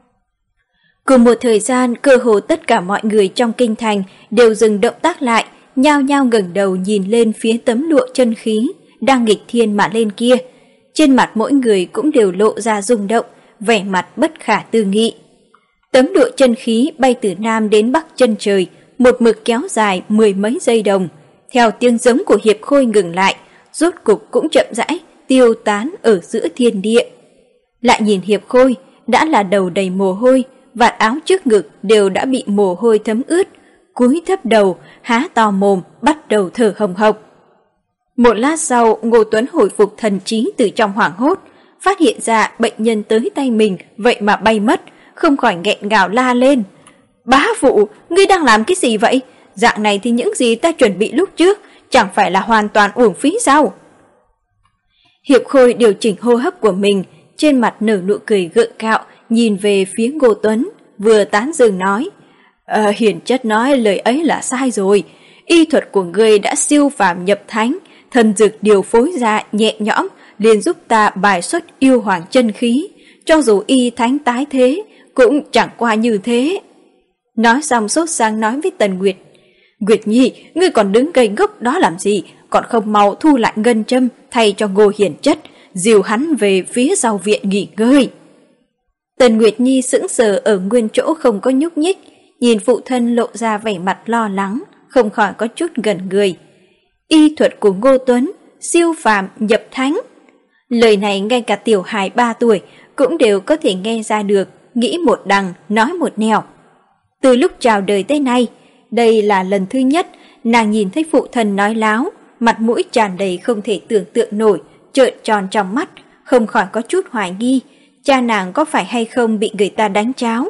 Cùng một thời gian, cơ hồ tất cả mọi người trong kinh thành đều dừng động tác lại, nhao nhao ngẩng đầu nhìn lên phía tấm lụa chân khí đang nghịch thiên mà lên kia. Trên mặt mỗi người cũng đều lộ ra rung động, vẻ mặt bất khả tư nghị. Tấm lụa chân khí bay từ nam đến bắc chân trời, một mực kéo dài 10 mấy giây đồng. Theo tiếng giống của Hiệp Khôi ngừng lại, rốt cục cũng chậm rãi tiêu tán ở giữa thiên địa. Lại nhìn Hiệp Khôi, đã là đầu đầy mồ hôi, vạt áo trước ngực đều đã bị mồ hôi thấm ướt, cúi thấp đầu, há to mồm, bắt đầu thở hồng hộc. Một lát sau, Ngô Tuấn hồi phục thần trí từ trong hoảng hốt, phát hiện ra bệnh nhân tới tay mình vậy mà bay mất, không khỏi nghẹn ngào la lên: Bá phụ, ngươi đang làm cái gì vậy? Dạng này thì những gì ta chuẩn bị lúc trước chẳng phải là hoàn toàn uổng phí sao? Hiệp Khôi điều chỉnh hô hấp của mình, trên mặt nở nụ cười gượng gạo, nhìn về phía Ngô Tuấn, vừa tán dương nói: Hiền chất nói lời ấy là sai rồi, y thuật của ngươi đã siêu phàm nhập thánh, thần dược điều phối ra nhẹ nhõm, liền giúp ta bài xuất yêu hoàng chân khí, cho dù y thánh tái thế cũng chẳng qua như thế. Nói xong sốt sang nói với Tần Nguyệt: Nguyệt Nhi, ngươi còn đứng ngây ngốc đó làm gì, còn không mau thu lại ngân châm thay cho Ngô Hiền chất, dìu hắn về phía sau viện nghỉ ngơi. Tần Nguyệt Nhi sững sờ ở nguyên chỗ không có nhúc nhích, nhìn phụ thân lộ ra vẻ mặt lo lắng, không khỏi có chút gần người. Y thuật của Ngô Tuấn siêu phàm nhập thánh. Lời này ngay cả tiểu hài 3 tuổi cũng đều có thể nghe ra được, nghĩ một đằng nói một nẻo. Từ lúc chào đời tới nay, đây là lần thứ nhất nàng nhìn thấy phụ thân nói láo, mặt mũi tràn đầy không thể tưởng tượng nổi, trợn tròn trong mắt, không khỏi có chút hoài nghi, cha nàng có phải hay không bị người ta đánh tráo.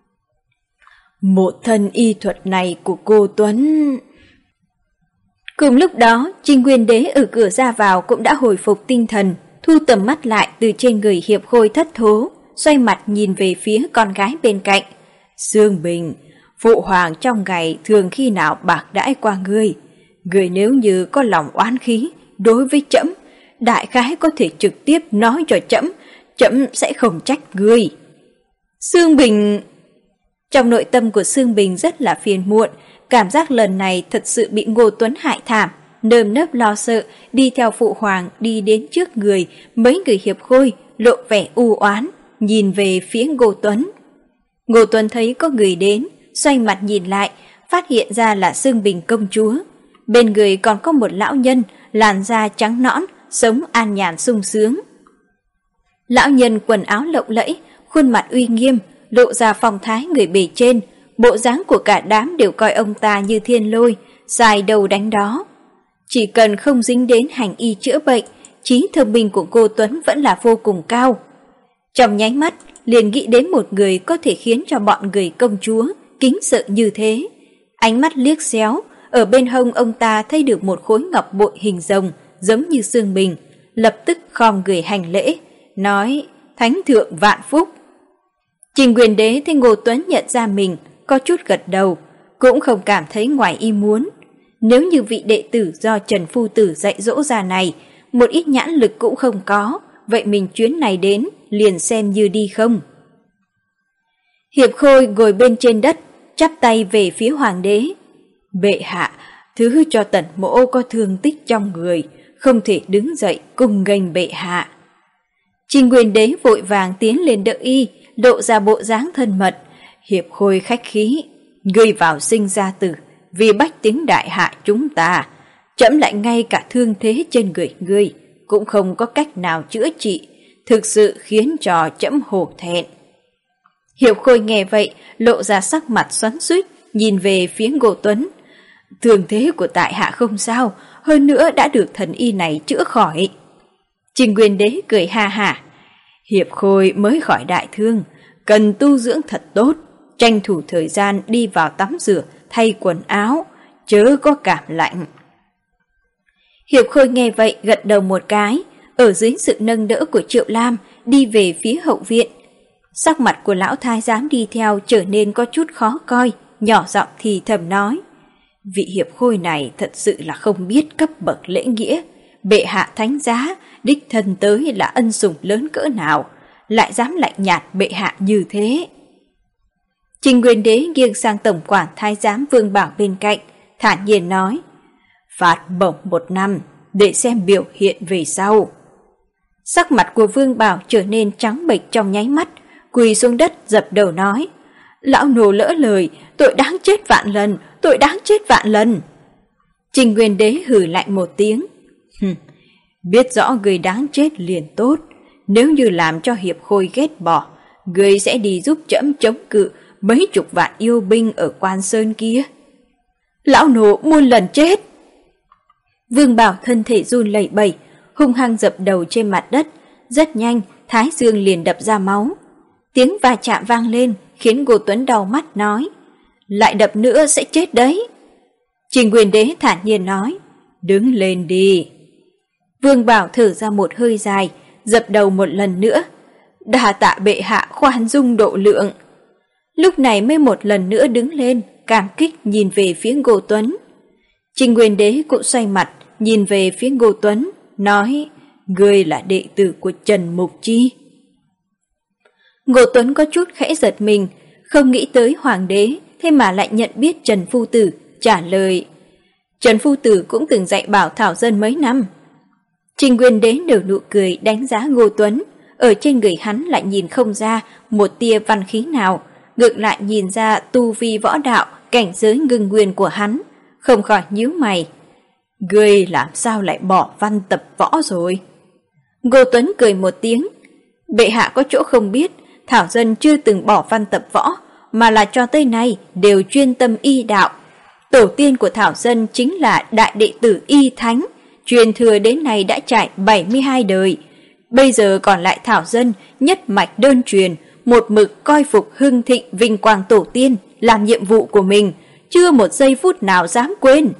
Một thân y thuật này của cô Tuấn... Cùng lúc đó, Trinh Nguyên Đế ở cửa ra vào cũng đã hồi phục tinh thần, thu tầm mắt lại từ trên người Hiệp Khôi thất thố, xoay mặt nhìn về phía con gái bên cạnh. Sương Bình, phụ hoàng trong ngày thường khi nào bạc đãi qua ngươi. Ngươi nếu như có lòng oán khí đối với trẫm, đại khái có thể trực tiếp nói cho trẫm, trẫm sẽ không trách ngươi. Sương Bình... Trong nội tâm của Sương Bình rất là phiền muộn, cảm giác lần này thật sự bị Ngô Tuấn hại thảm, nơm nớp lo sợ đi theo phụ hoàng đi đến trước người mấy người Hiệp Khôi, lộ vẻ u oán, nhìn về phía Ngô Tuấn. Ngô Tuấn thấy có người đến, xoay mặt nhìn lại, phát hiện ra là Sương Bình công chúa. Bên người còn có một lão nhân, làn da trắng nõn, sống an nhàn sung sướng. Lão nhân quần áo lộng lẫy, khuôn mặt uy nghiêm, lộ ra phong thái người bề trên, bộ dáng của cả đám đều coi ông ta như thiên lôi, dài đầu đánh đó. Chỉ cần không dính đến hành y chữa bệnh, trí thông minh của cô Tuấn vẫn là vô cùng cao. Trong nháy mắt, liền nghĩ đến một người có thể khiến cho bọn người công chúa kính sợ như thế. Ánh mắt liếc xéo, ở bên hông ông ta thấy được một khối ngọc bội hình rồng, giống như Sương Bình, lập tức khom người hành lễ, nói: Thánh thượng vạn phúc. Trình Nguyên Đế thấy Ngô Tuấn nhận ra mình, có chút gật đầu, cũng không cảm thấy ngoài ý muốn. Nếu như vị đệ tử do Trần Phu Tử dạy dỗ ra này, một ít nhãn lực cũng không có, vậy mình chuyến này đến liền xem như đi không. Hiệp Khôi ngồi bên trên đất, chắp tay về phía hoàng đế. Bệ hạ, thứ cho Tần Mỗ có thương tích trong người, không thể đứng dậy cùng nghênh bệ hạ. Trình Nguyên Đế vội vàng tiến lên đỡ y, lộ ra bộ dáng thân mật. Hiệp Khôi khách khí, ngươi vào sinh ra tử, vì bách tính đại hạ chúng ta, trẫm lại ngay cả thương thế trên người ngươi cũng không có cách nào chữa trị, thực sự khiến cho trẫm hổ thẹn. Hiệp Khôi nghe vậy, lộ ra sắc mặt xoắn xuýt, nhìn về phía Ngô Tuấn. Thương thế của tại hạ không sao, hơn nữa đã được thần y này chữa khỏi. Trình Nguyên Đế cười ha hả. Hiệp Khôi mới khỏi đại thương, cần tu dưỡng thật tốt, tranh thủ thời gian đi vào tắm rửa, thay quần áo, chớ có cảm lạnh. Hiệp Khôi nghe vậy gật đầu một cái, ở dưới sự nâng đỡ của Triệu Lam đi về phía hậu viện. Sắc mặt của lão thái giám đi theo trở nên có chút khó coi, nhỏ giọng thì thầm nói. Vị Hiệp Khôi này thật sự là không biết cấp bậc lễ nghĩa, bệ hạ thánh giá, đích thân tới là ân sủng lớn cỡ nào, lại dám lạnh nhạt bệ hạ như thế. Trình Nguyên Đế nghiêng sang tổng quản thái giám Vương Bảo bên cạnh, thản nhiên nói, phạt bổng 1 năm, để xem biểu hiện về sau. Sắc mặt của Vương Bảo trở nên trắng bệch trong nháy mắt, quỳ xuống đất dập đầu nói, lão nô lỡ lời, tội đáng chết vạn lần, tội đáng chết vạn lần. Trình Nguyên Đế hừ lạnh một tiếng, biết rõ người đáng chết liền tốt, nếu như làm cho Hiệp Khôi ghét bỏ, người sẽ đi giúp trẫm chống cự mấy chục vạn yêu binh ở Quan Sơn kia. Lão nô muôn lần chết. Vương Bảo thân thể run lẩy bẩy, hung hăng dập đầu trên mặt đất, rất nhanh thái dương liền đập ra máu. Tiếng va chạm vang lên khiến Ngô Tuấn đau mắt nói, lại đập nữa sẽ chết đấy. Trình Nguyên Đế thản nhiên nói, đứng lên đi. Vương Bảo thở ra một hơi dài, dập đầu một lần nữa, đa tạ bệ hạ khoan dung độ lượng. Lúc này mới một lần nữa đứng lên, cảm kích nhìn về phía Ngô Tuấn. Trình Nguyên Đế cũng xoay mặt, nhìn về phía Ngô Tuấn, nói, ngươi là đệ tử của Trần Mục Chi. Ngô Tuấn có chút khẽ giật mình, không nghĩ tới hoàng đế, thế mà lại nhận biết Trần Phu Tử, trả lời, Trần Phu Tử cũng từng dạy bảo Thảo Dân mấy năm. Trình Nguyên Đế nở nụ cười đánh giá Ngô Tuấn, ở trên người hắn lại nhìn không ra một tia văn khí nào, ngược lại nhìn ra tu vi võ đạo, cảnh giới ngưng nguyên của hắn, không khỏi nhíu mày. Ngươi làm sao lại bỏ văn tập võ rồi? Ngô Tuấn cười một tiếng, bệ hạ có chỗ không biết, Thảo Dân chưa từng bỏ văn tập võ, mà là cho tới nay đều chuyên tâm y đạo. Tổ tiên của Thảo Dân chính là đại đệ tử y thánh, truyền thừa đến nay đã trải 72 đời. Bây giờ còn lại Thảo Dân nhất mạch đơn truyền, một mực coi phục hưng thịnh vinh quang tổ tiên, làm nhiệm vụ của mình, chưa một giây phút nào dám quên.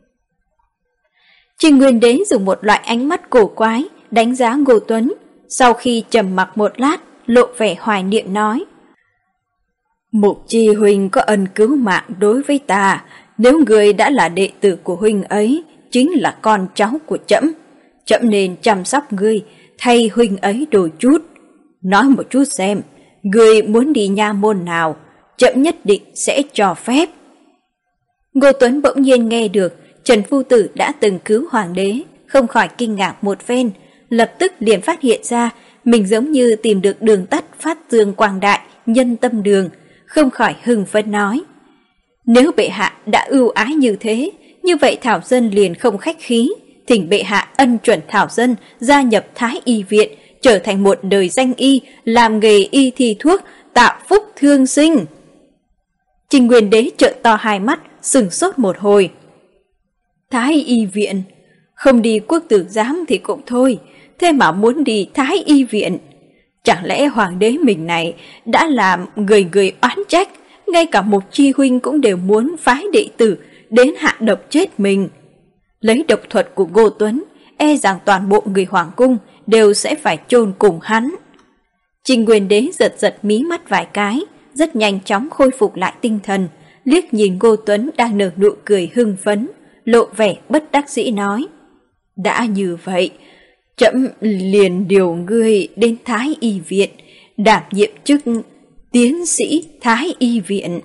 Trình Nguyên Đế dùng một loại ánh mắt cổ quái đánh giá Ngô Tuấn, sau khi trầm mặc một lát, lộ vẻ hoài niệm nói, Mục Chi huynh có ân cứu mạng đối với ta, nếu người đã là đệ tử của huynh ấy, chính là con cháu của trẫm, trẫm nên chăm sóc ngươi, thay huynh ấy đôi chút. Nói một chút xem, ngươi muốn đi nha môn nào, trẫm nhất định sẽ cho phép. Ngô Tuấn bỗng nhiên nghe được Trần Phu Tử đã từng cứu hoàng đế, không khỏi kinh ngạc một phen, lập tức liền phát hiện ra mình giống như tìm được đường tắt phát dương quang đại, nhân tâm đường, không khỏi hưng phấn nói. Nếu bệ hạ đã ưu ái như thế, như vậy Thảo Dân liền không khách khí, thỉnh bệ hạ ân chuẩn Thảo Dân gia nhập Thái Y Viện, trở thành một đời danh y, làm nghề y thi thuốc, tạo phúc thương sinh. Trình Nguyên Đế trợn to hai mắt, sửng sốt một hồi. Thái Y Viện, không đi quốc tử giám thì cũng thôi, thế mà muốn đi Thái Y Viện. Chẳng lẽ hoàng đế mình này đã làm người người oán trách, ngay cả Mục Chi huynh cũng đều muốn phái đệ tử đến hạ độc chết mình. Lấy độc thuật của Ngô Tuấn, e rằng toàn bộ người hoàng cung đều sẽ phải chôn cùng hắn. Trình Nguyên Đế giật giật mí mắt vài cái, rất nhanh chóng khôi phục lại tinh thần, liếc nhìn Ngô Tuấn đang nở nụ cười hưng phấn, lộ vẻ bất đắc dĩ nói: đã như vậy, trẫm liền điều ngươi đến Thái Y viện, đảm nhiệm chức tiến sĩ Thái Y viện.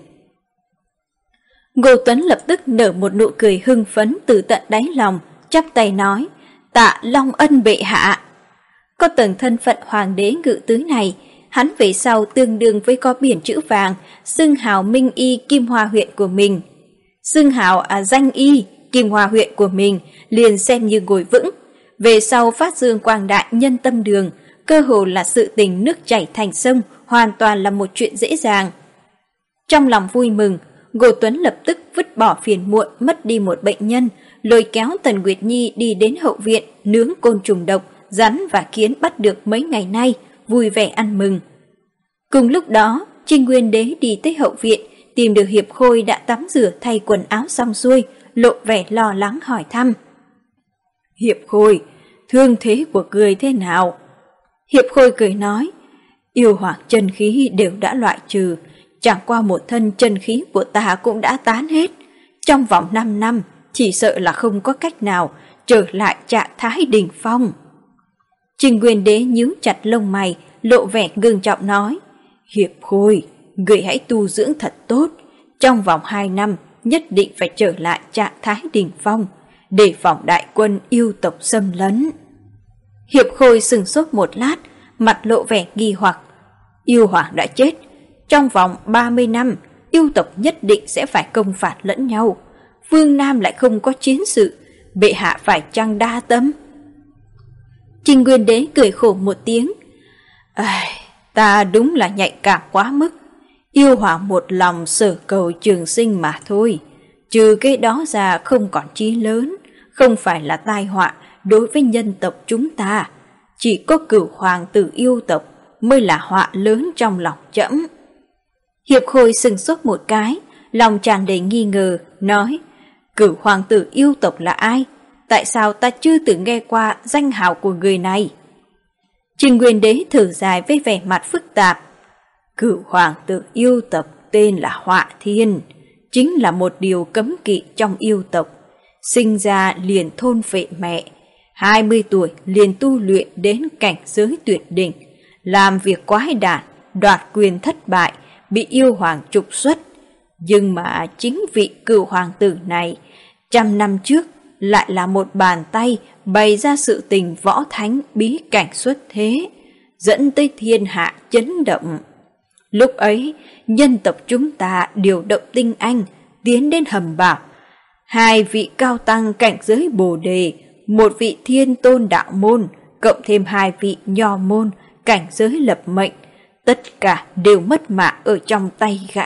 Ngô Tuấn lập tức nở một nụ cười hưng phấn từ tận đáy lòng, chắp tay nói: tạ long ân bệ hạ. Có tầng thân phận hoàng đế ngự tứ này, hắn về sau tương đương với có biển chữ vàng, xưng hào Minh Y Kim Hoa huyện của mình. Xưng hào danh Y Kim Hoa huyện của mình liền xem như ngồi vững. Về sau phát dương quang đại nhân tâm đường, cơ hồ là sự tình nước chảy thành sông, hoàn toàn là một chuyện dễ dàng. Trong lòng vui mừng, Ngô Tuấn lập tức vứt bỏ phiền muộn mất đi một bệnh nhân, lôi kéo Tần Nguyệt Nhi đi đến hậu viện nướng côn trùng độc, rắn và kiến bắt được mấy ngày nay, vui vẻ ăn mừng. Cùng lúc đó, Trình Nguyên Đế đi tới hậu viện, tìm được Hiệp Khôi đã tắm rửa thay quần áo xong xuôi, lộ vẻ lo lắng hỏi thăm. Hiệp Khôi, thương thế của người thế nào? Hiệp Khôi cười nói, yêu hoặc chân khí đều đã loại trừ, chẳng qua một thân chân khí của ta cũng đã tán hết. Trong vòng 5 năm, chỉ sợ là không có cách nào trở lại trạng thái đỉnh phong. Trình Nguyên Đế nhíu chặt lông mày, lộ vẻ ngưng trọng nói, Hiệp Khôi, người hãy tu dưỡng thật tốt, trong vòng 2 năm nhất định phải trở lại trạng thái đỉnh phong, để phòng đại quân yêu tộc xâm lấn. Hiệp Khôi sừng sốt một lát, mặt lộ vẻ nghi hoặc. Yêu hoàng đã chết, trong vòng 30 năm, yêu tộc nhất định sẽ phải công phạt lẫn nhau. Phương Nam lại không có chiến sự, bệ hạ phải chăng đa tâm? Trình Nguyên Đế cười khổ một tiếng. Ta đúng là nhạy cảm quá mức. Yêu hoàng một lòng sở cầu trường sinh mà thôi. Trừ cái đó ra không còn chí lớn, không phải là tai họa đối với nhân tộc chúng ta. Chỉ có Cửu hoàng tử yêu tộc mới là họa lớn trong lòng trẫm. Hiệp Khôi sừng sốt một cái, lòng tràn đầy nghi ngờ, nói, Cửu hoàng tử yêu tộc là ai? Tại sao ta chưa từng nghe qua danh hào của người này? Trình Nguyên Đế thở dài với vẻ mặt phức tạp. Cửu hoàng tử yêu tộc tên là Họa Thiên, chính là một điều cấm kỵ trong yêu tộc. Sinh ra liền thôn phệ mẹ, 20 tuổi liền tu luyện đến cảnh giới tuyệt đỉnh, làm việc quái đản, đoạt quyền thất bại, bị yêu hoàng trục xuất. Nhưng mà chính vị Cửu hoàng tử này, 100 năm trước lại là một bàn tay bày ra sự tình võ thánh bí cảnh xuất thế, dẫn tới thiên hạ chấn động. Lúc ấy, nhân tộc chúng ta điều động tinh anh, tiến đến hầm bảo. 2 vị cao tăng cảnh giới Bồ Đề, 1 vị thiên tôn đạo môn, cộng thêm 2 vị nho môn, cảnh giới lập mệnh, tất cả đều mất mạng ở trong tay gã.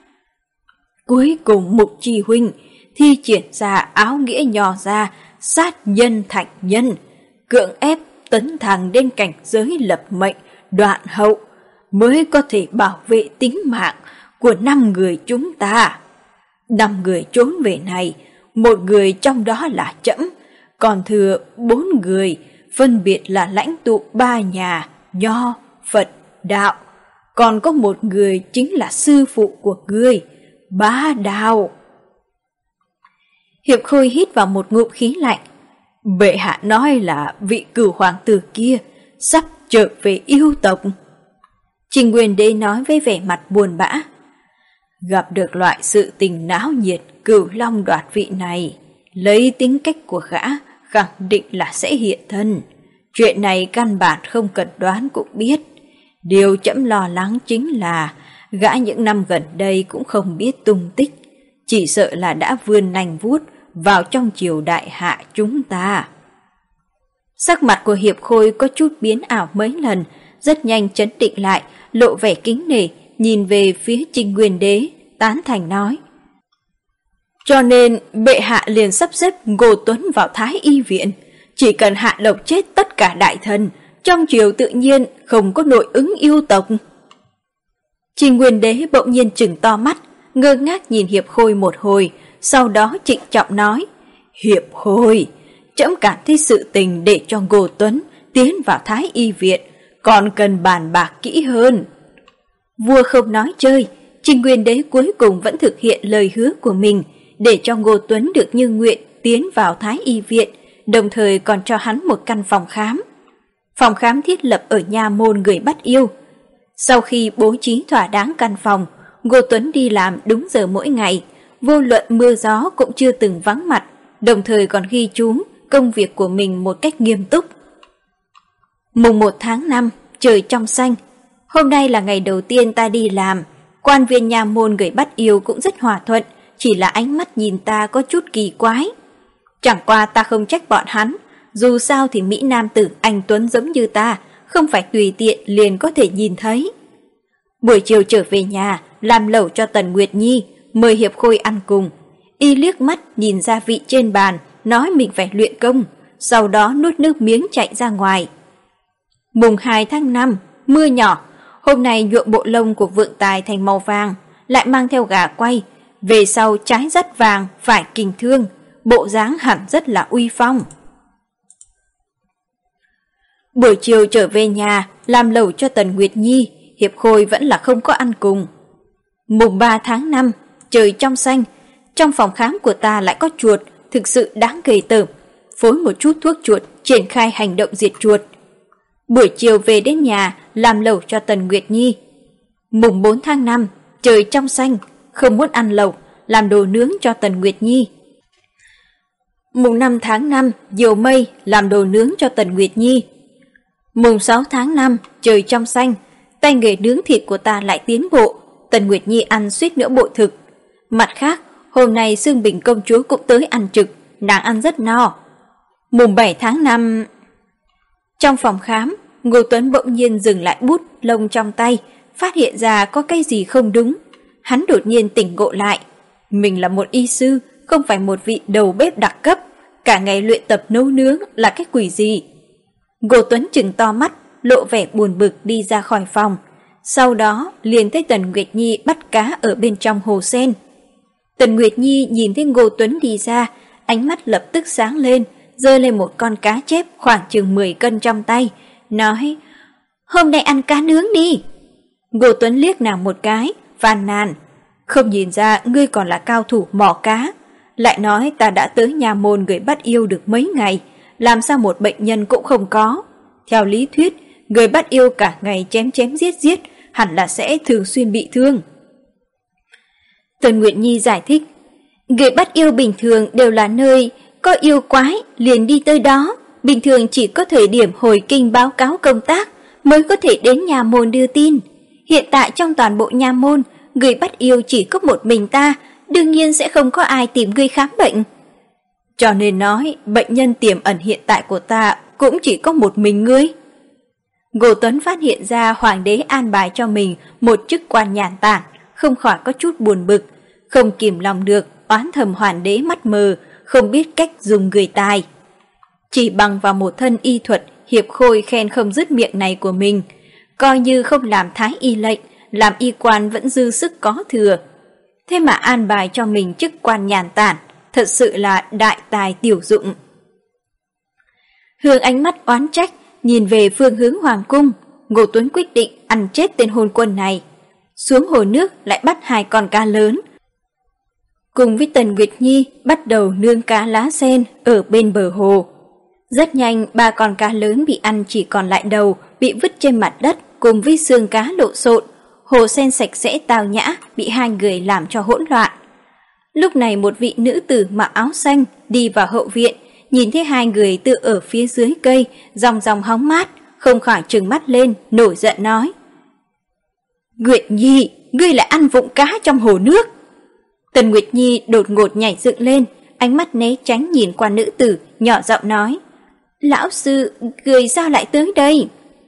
Cuối cùng Mục Chi huynh thi triển ra áo nghĩa nho ra, sát nhân thành nhân, cưỡng ép tấn thăng đến cảnh giới lập mệnh, đoạn hậu, mới có thể bảo vệ tính mạng của 5 người chúng ta. 5 người trốn về này, 1 người trong đó là trẫm, còn thừa 4 người, phân biệt là lãnh tụ 3 nhà, nho, Phật, đạo. Còn có 1 người chính là sư phụ của ngươi, Bá Đạo. Hiệp Khôi hít vào một ngụm khí lạnh. Bệ hạ nói là vị Cửu hoàng tử kia sắp trở về yêu tộc. Trình Nguyên Đế nói với vẻ mặt buồn bã. Gặp được loại sự tình náo nhiệt Cửu Long đoạt vị này, lấy tính cách của gã khẳng định là sẽ hiện thân. Chuyện này căn bản không cần đoán cũng biết. Điều trẫm lo lắng chính là gã những năm gần đây cũng không biết tung tích, chỉ sợ là đã vươn nanh vuốt vào trong triều đại hạ chúng ta. Sắc mặt của Hiệp Khôi có chút biến ảo mấy lần, rất nhanh trấn định lại, lộ vẻ kính nể, nhìn về phía Trình Nguyên Đế, tán thành nói. Cho nên bệ hạ liền sắp xếp Ngô Tuấn vào Thái Y viện, chỉ cần hạ độc chết tất cả đại thần, trong triều tự nhiên không có nội ứng yêu tộc. Trình Nguyên Đế bỗng nhiên trừng to mắt, ngơ ngác nhìn Hiệp Khôi một hồi, sau đó trịnh trọng nói, Hiệp Khôi, trẫm cảm thấy sự tình để cho Ngô Tuấn tiến vào Thái Y viện còn cần bàn bạc kỹ hơn. Vua không nói chơi, Trinh Nguyên Đế cuối cùng vẫn thực hiện lời hứa của mình, để cho Ngô Tuấn được như nguyện tiến vào Thái Y viện, đồng thời còn cho hắn một căn phòng khám. Phòng khám thiết lập ở nha môn người bắt yêu. Sau khi bố trí thỏa đáng căn phòng, Ngô Tuấn đi làm đúng giờ mỗi ngày, vô luận mưa gió cũng chưa từng vắng mặt, đồng thời còn ghi chú công việc của mình một cách nghiêm túc. Mùng 1 tháng 5, trời trong xanh. Hôm nay là ngày đầu tiên ta đi làm, quan viên nha môn người bắt yêu cũng rất hòa thuận, chỉ là ánh mắt nhìn ta có chút kỳ quái. Chẳng qua ta không trách bọn hắn, dù sao thì Mỹ Nam tử anh Tuấn giống như ta, không phải tùy tiện liền có thể nhìn thấy. Buổi chiều trở về nhà, làm lẩu cho Tần Nguyệt Nhi, mời Hiệp Khôi ăn cùng. Y liếc mắt nhìn gia vị trên bàn, nói mình phải luyện công, sau đó nuốt nước miếng chạy ra ngoài. Mùng 2 tháng 5, mưa nhỏ, hôm nay nhuộm bộ lông của vượng tài thành màu vàng, lại mang theo gà quay, về sau trái dắt vàng, phải kình thương, bộ dáng hẳn rất là uy phong. Buổi chiều trở về nhà, làm lẩu cho Tần Nguyệt Nhi, Hiệp Khôi vẫn là không có ăn cùng. Mùng 3 tháng 5, trời trong xanh, trong phòng khám của ta lại có chuột, thực sự đáng ghê tởm. Phối một chút thuốc chuột, triển khai hành động diệt chuột. Buổi chiều về đến nhà, làm lẩu cho Tần Nguyệt Nhi. Mùng 4 tháng 5, trời trong xanh, không muốn ăn lẩu, làm đồ nướng cho Tần Nguyệt Nhi. Mùng 5 tháng 5, diều mây, làm đồ nướng cho Tần Nguyệt Nhi. Mùng 6 tháng 5, trời trong xanh, tay nghề nướng thịt của ta lại tiến bộ, Tần Nguyệt Nhi ăn suýt nữa bội thực. Mặt khác, hôm nay Sương Bình công chúa cũng tới ăn trực, nàng ăn rất no. Mùng 7 tháng 5... Trong phòng khám, Ngô Tuấn bỗng nhiên dừng lại bút lông trong tay, phát hiện ra có cái gì không đúng. Hắn đột nhiên tỉnh ngộ lại. Mình là một y sư, không phải một vị đầu bếp đặc cấp, cả ngày luyện tập nấu nướng là cái quỷ gì. Ngô Tuấn trừng to mắt, lộ vẻ buồn bực đi ra khỏi phòng. Sau đó liền thấy Tần Nguyệt Nhi bắt cá ở bên trong hồ sen. Tần Nguyệt Nhi nhìn thấy Ngô Tuấn đi ra, ánh mắt lập tức sáng lên, giơ lên một con cá chép khoảng chừng 10 cân trong tay, nói: "Hôm nay ăn cá nướng đi." Ngô Tuấn liếc nàng một cái, phàn nàn: "Không nhìn ra ngươi còn là cao thủ mò cá, lại nói ta đã tới nhà môn người bắt yêu được mấy ngày, làm sao một bệnh nhân cũng không có. Theo lý thuyết, người bắt yêu cả ngày chém chém giết giết, hẳn là sẽ thường xuyên bị thương." Tần Nguyệt Nhi giải thích: "Người bắt yêu bình thường đều là nơi có yêu quái liền đi tới đó, bình thường chỉ có thời điểm hồi kinh báo cáo công tác mới có thể đến nhà môn đưa tin. Hiện tại trong toàn bộ nhà môn, người bắt yêu chỉ có một mình ta, đương nhiên sẽ không có ai tìm ngươi khám bệnh. Cho nên nói, bệnh nhân tiềm ẩn hiện tại của ta cũng chỉ có một mình ngươi." Ngô Tuấn phát hiện ra hoàng đế an bài cho mình một chức quan nhàn tản, không khỏi có chút buồn bực, không kìm lòng được, oán thầm hoàng đế mắt mờ, không biết cách dùng người tài. Chỉ bằng vào một thân y thuật, Hiệp Khôi khen không dứt miệng này của mình, coi như không làm thái y lệnh, làm y quan vẫn dư sức có thừa. Thế mà an bài cho mình chức quan nhàn tản, thật sự là đại tài tiểu dụng. Hương ánh mắt oán trách, nhìn về phương hướng hoàng cung, Ngô Tuấn quyết định ăn chết tên hôn quân này. Xuống hồ nước lại bắt 2 con cá lớn. Cùng với Tần Nguyệt Nhi bắt đầu nướng cá lá sen ở bên bờ hồ. Rất nhanh 3 con cá lớn bị ăn chỉ còn lại đầu, bị vứt trên mặt đất cùng với xương cá lộn xộn. Hồ sen sạch sẽ tao nhã bị 2 người làm cho hỗn loạn. Lúc này một vị nữ tử mặc áo xanh đi vào hậu viện, nhìn thấy 2 người tựa ở phía dưới cây, ròng ròng hóng mát, không khỏi trừng mắt lên, nổi giận nói: "Nguyệt Nhi, ngươi lại ăn vụng cá trong hồ nước." Tần Nguyệt Nhi đột ngột nhảy dựng lên, ánh mắt né tránh nhìn qua nữ tử, nhỏ giọng nói: "Lão sư, người sao lại tới đây?"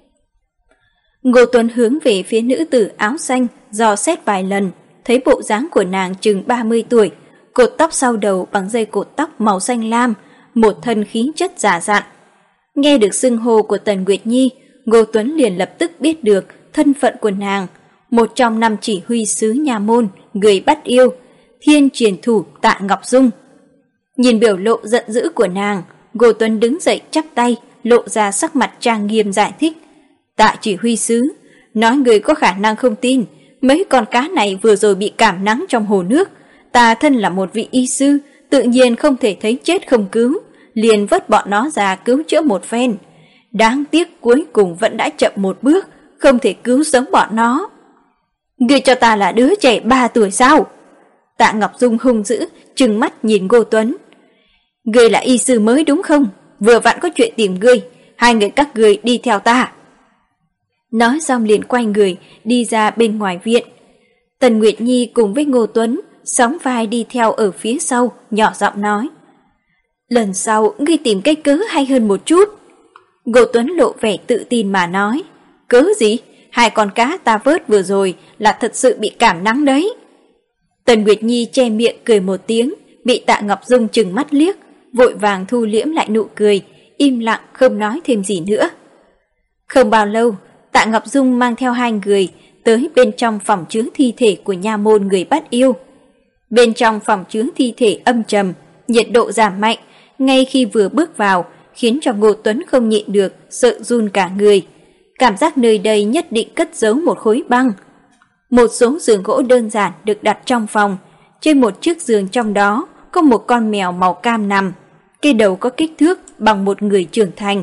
Ngô Tuấn hướng về phía nữ tử áo xanh, dò xét vài lần, thấy bộ dáng của nàng chừng 30 tuổi, cột tóc sau đầu bằng dây cột tóc màu xanh lam, một thân khí chất già dặn. Nghe được xưng hô của Tần Nguyệt Nhi, Ngô Tuấn liền lập tức biết được thân phận của nàng, một trong 5 chỉ huy sứ nhà môn, người bắt yêu, Thiên Truyền Thủ Tạ Ngọc Dung. Nhìn biểu lộ giận dữ của nàng, Ngô Tuấn đứng dậy chắp tay, lộ ra sắc mặt trang nghiêm giải thích: Tạ chỉ huy sứ, nói người có khả năng không tin, mấy con cá này vừa rồi bị cảm nắng trong hồ nước. Ta thân là một vị y sư, tự nhiên không thể thấy chết không cứu, liền vớt bọn nó ra cứu chữa một phen. Đáng tiếc cuối cùng vẫn đã chậm một bước, không thể cứu sống bọn nó. Ngươi cho ta là đứa trẻ 3 tuổi sao? Tạ Ngọc Dung hung dữ, trừng mắt nhìn Ngô Tuấn. Ngươi là y sư mới đúng không? Vừa vặn có chuyện tìm ngươi, hai người các ngươi đi theo ta. Nói xong liền quay người, đi ra bên ngoài viện. Tần Nguyệt Nhi cùng với Ngô Tuấn, sóng vai đi theo ở phía sau, nhỏ giọng nói. Lần sau, ngươi tìm cái cớ hay hơn một chút. Ngô Tuấn lộ vẻ tự tin mà nói. Cớ gì? Hai con cá ta vớt vừa rồi là thật sự bị cảm nắng đấy. Tần Nguyệt Nhi che miệng cười một tiếng, bị Tạ Ngọc Dung trừng mắt liếc, vội vàng thu liễm lại nụ cười, im lặng không nói thêm gì nữa. Không bao lâu, Tạ Ngọc Dung mang theo hai người tới bên trong phòng chứa thi thể của nha môn người bắt yêu. Bên trong phòng chứa thi thể âm trầm, nhiệt độ giảm mạnh, ngay khi vừa bước vào, khiến cho Ngô Tuấn không nhịn được, sợ run cả người. Cảm giác nơi đây nhất định cất giấu một khối băng. Một số giường gỗ đơn giản được đặt trong phòng, trên một chiếc giường trong đó có một con mèo màu cam nằm, cái đầu có kích thước bằng một người trưởng thành.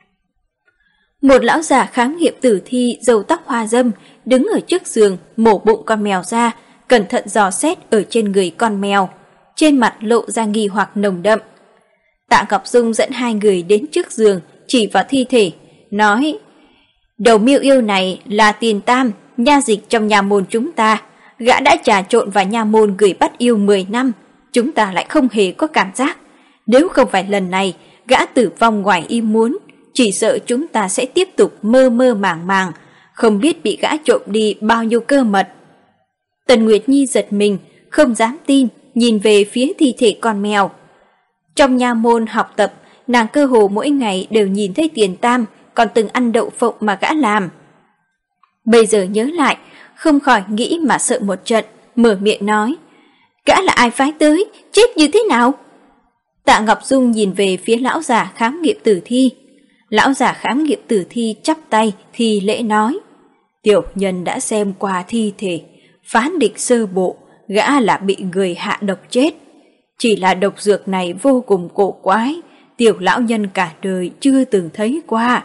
Một lão già khám nghiệm tử thi râu tóc hoa râm đứng ở trước giường mổ bụng con mèo ra, cẩn thận dò xét ở trên người con mèo, trên mặt lộ ra nghi hoặc nồng đậm. Tạ Ngọc Dung dẫn hai người đến trước giường, chỉ vào thi thể, nói: Đầu Miêu Yêu này là Tiền Tam, nha dịch trong nha môn chúng ta. Gã đã trà trộn vào nha môn người bắt yêu 10 năm, chúng ta lại không hề có cảm giác. Nếu không phải lần này gã tử vong ngoài ý muốn, chỉ sợ chúng ta sẽ tiếp tục mơ mơ màng màng, không biết bị gã trộm đi bao nhiêu cơ mật. Tần Nguyệt Nhi giật mình, không dám tin, nhìn về phía thi thể con mèo. Trong nha môn học tập, nàng cơ hồ mỗi ngày đều nhìn thấy Tiền Tam còn từng ăn đậu phộng mà gã làm. Bây giờ nhớ lại, không khỏi nghĩ mà sợ một trận, mở miệng nói: Gã là ai phái tới, chết như thế nào? Tạ Ngọc Dung nhìn về phía lão già khám nghiệm tử thi. Lão già khám nghiệm tử thi chắp tay thì lễ nói: Tiểu nhân đã xem qua thi thể, phán định sơ bộ, gã là bị người hạ độc chết. Chỉ là độc dược này vô cùng cổ quái, tiểu lão nhân cả đời chưa từng thấy qua.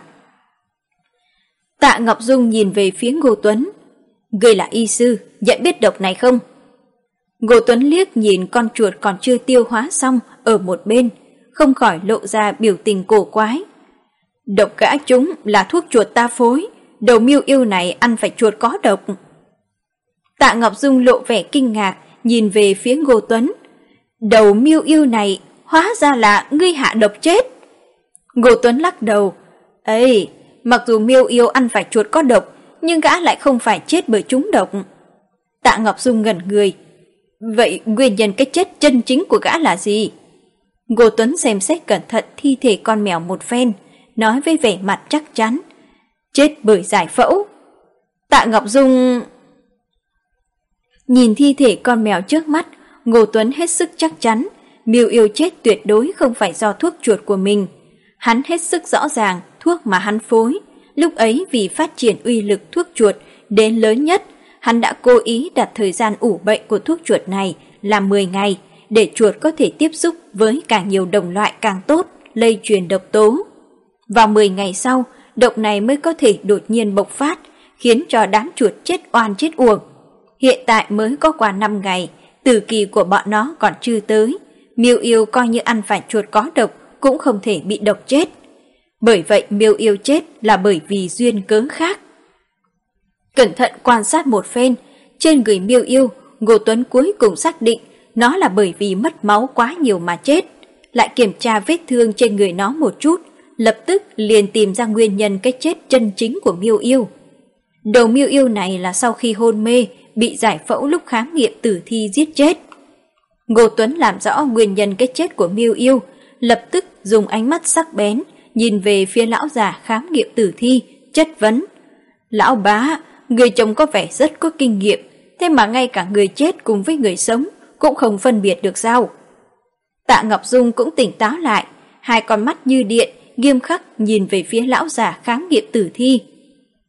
Tạ Ngọc Dung nhìn về phía Ngô Tuấn. Ngươi là y sư, nhận biết độc này không? Ngô Tuấn liếc nhìn con chuột còn chưa tiêu hóa xong ở một bên, không khỏi lộ ra biểu tình cổ quái. Độc gã chúng là thuốc chuột ta phối, đầu Miêu Yêu này ăn phải chuột có độc. Tạ Ngọc Dung lộ vẻ kinh ngạc, nhìn về phía Ngô Tuấn. Đầu Miêu Yêu này hóa ra là ngươi hạ độc chết. Ngô Tuấn lắc đầu. Ê, mặc dù Miêu Yêu ăn phải chuột có độc, nhưng gã lại không phải chết bởi trúng độc. Tạ Ngọc Dung ngẩn người. Vậy nguyên nhân cái chết chân chính của gã là gì? Ngô Tuấn xem xét cẩn thận thi thể con mèo một phen, nói với vẻ mặt chắc chắn. Chết bởi giải phẫu. Tạ Ngọc Dung... Nhìn thi thể con mèo trước mắt, Ngô Tuấn hết sức chắc chắn, Miêu Yêu chết tuyệt đối không phải do thuốc chuột của mình. Hắn hết sức rõ ràng thuốc mà hắn phối, lúc ấy vì phát triển uy lực thuốc chuột đến lớn nhất, hắn đã cố ý đặt thời gian ủ bệnh của thuốc chuột này là 10 ngày, để chuột có thể tiếp xúc với càng nhiều đồng loại càng tốt, lây truyền độc tố. Vào 10 ngày sau, độc này mới có thể đột nhiên bộc phát, khiến cho đám chuột chết oan chết uổng. Hiện tại mới có qua 5 ngày, tử kỳ của bọn nó còn chưa tới. Miêu Yêu coi như ăn phải chuột có độc cũng không thể bị độc chết. Bởi vậy Miêu Yêu chết là bởi vì duyên cớ khác. Cẩn thận quan sát một phen, trên người Miêu Yêu, Ngô Tuấn cuối cùng xác định nó là bởi vì mất máu quá nhiều mà chết. Lại kiểm tra vết thương trên người nó một chút, lập tức liền tìm ra nguyên nhân cái chết chân chính của Miêu Yêu. Đầu Miêu Yêu này là sau khi hôn mê, bị giải phẫu lúc khám nghiệm tử thi giết chết. Ngô Tuấn làm rõ nguyên nhân cái chết của Miêu Yêu, lập tức dùng ánh mắt sắc bén, nhìn về phía lão già khám nghiệm tử thi, chất vấn. Lão bá, người chồng có vẻ rất có kinh nghiệm, thế mà ngay cả người chết cùng với người sống cũng không phân biệt được sao? Tạ Ngọc Dung cũng tỉnh táo lại, hai con mắt như điện, nghiêm khắc nhìn về phía lão già khám nghiệm tử thi.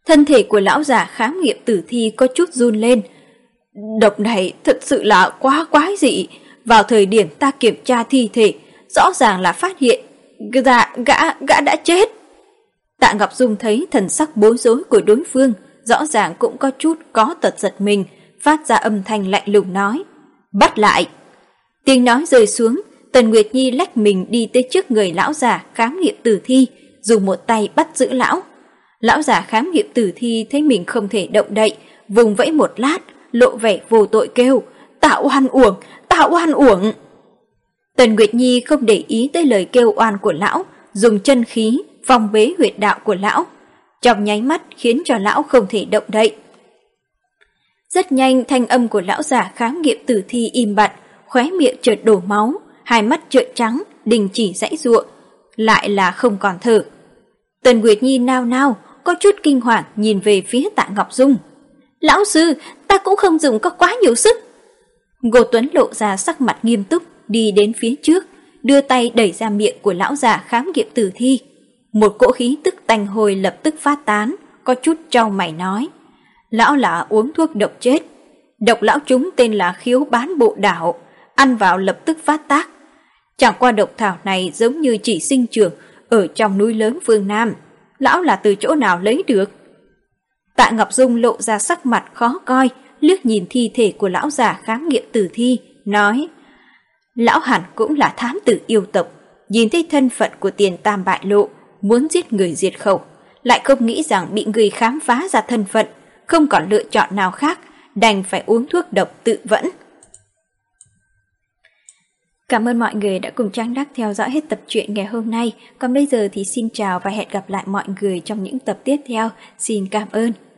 Thân thể của lão già khám nghiệm tử thi có chút run lên. Độc này thật sự là quá quái dị. Vào thời điểm ta kiểm tra thi thể, rõ ràng là phát hiện gã đã chết. Tạ Ngọc Dung thấy thần sắc bối rối của đối phương, rõ ràng cũng có chút có tật giật mình, phát ra âm thanh lạnh lùng nói: "Bắt lại!" Tiếng nói rơi xuống, Tần Nguyệt Nhi lách mình đi tới trước người lão già khám nghiệm tử thi, dùng một tay bắt giữ lão. Lão già khám nghiệm tử thi thấy mình không thể động đậy, vùng vẫy một lát, lộ vẻ vô tội kêu: "Tạ oan uổng, tạ oan uổng!" Tần Nguyệt Nhi không để ý tới lời kêu oan của lão, dùng chân khí phong bế huyệt đạo của lão, trong nháy mắt khiến cho lão không thể động đậy. Rất nhanh thanh âm của lão già khám nghiệm tử thi im bặt, khóe miệng chợt đổ máu, hai mắt trợn trắng, đình chỉ giãy giụa, lại là không còn thở. Tần Nguyệt Nhi nao nao, có chút kinh hoàng nhìn về phía Tạ Ngọc Dung. "Lão sư, ta cũng không dùng có quá nhiều sức." Ngô Tuấn lộ ra sắc mặt nghiêm túc, đi đến phía trước, đưa tay đẩy ra miệng của lão già khám nghiệm tử thi. Một cỗ khí tức tanh hôi lập tức phát tán, có chút trao mày nói: "Lão là uống thuốc độc chết. Độc lão chúng tên là khiếu bán bộ đảo, ăn vào lập tức phát tác. Chẳng qua độc thảo này giống như chỉ sinh trưởng ở trong núi lớn phương Nam. Lão là từ chỗ nào lấy được?" Tạ Ngọc Dung lộ ra sắc mặt khó coi, liếc nhìn thi thể của lão già khám nghiệm tử thi, nói: "Lão hẳn cũng là thám tử yêu tộc, nhìn thấy thân phận của Tiền Tam bại lộ, muốn giết người diệt khẩu, lại không nghĩ rằng bị người khám phá ra thân phận, không còn lựa chọn nào khác, đành phải uống thuốc độc tự vẫn." Cảm ơn mọi người đã cùng Trang Đắc theo dõi hết tập truyện ngày hôm nay. Còn bây giờ thì xin chào và hẹn gặp lại mọi người trong những tập tiếp theo. Xin cảm ơn.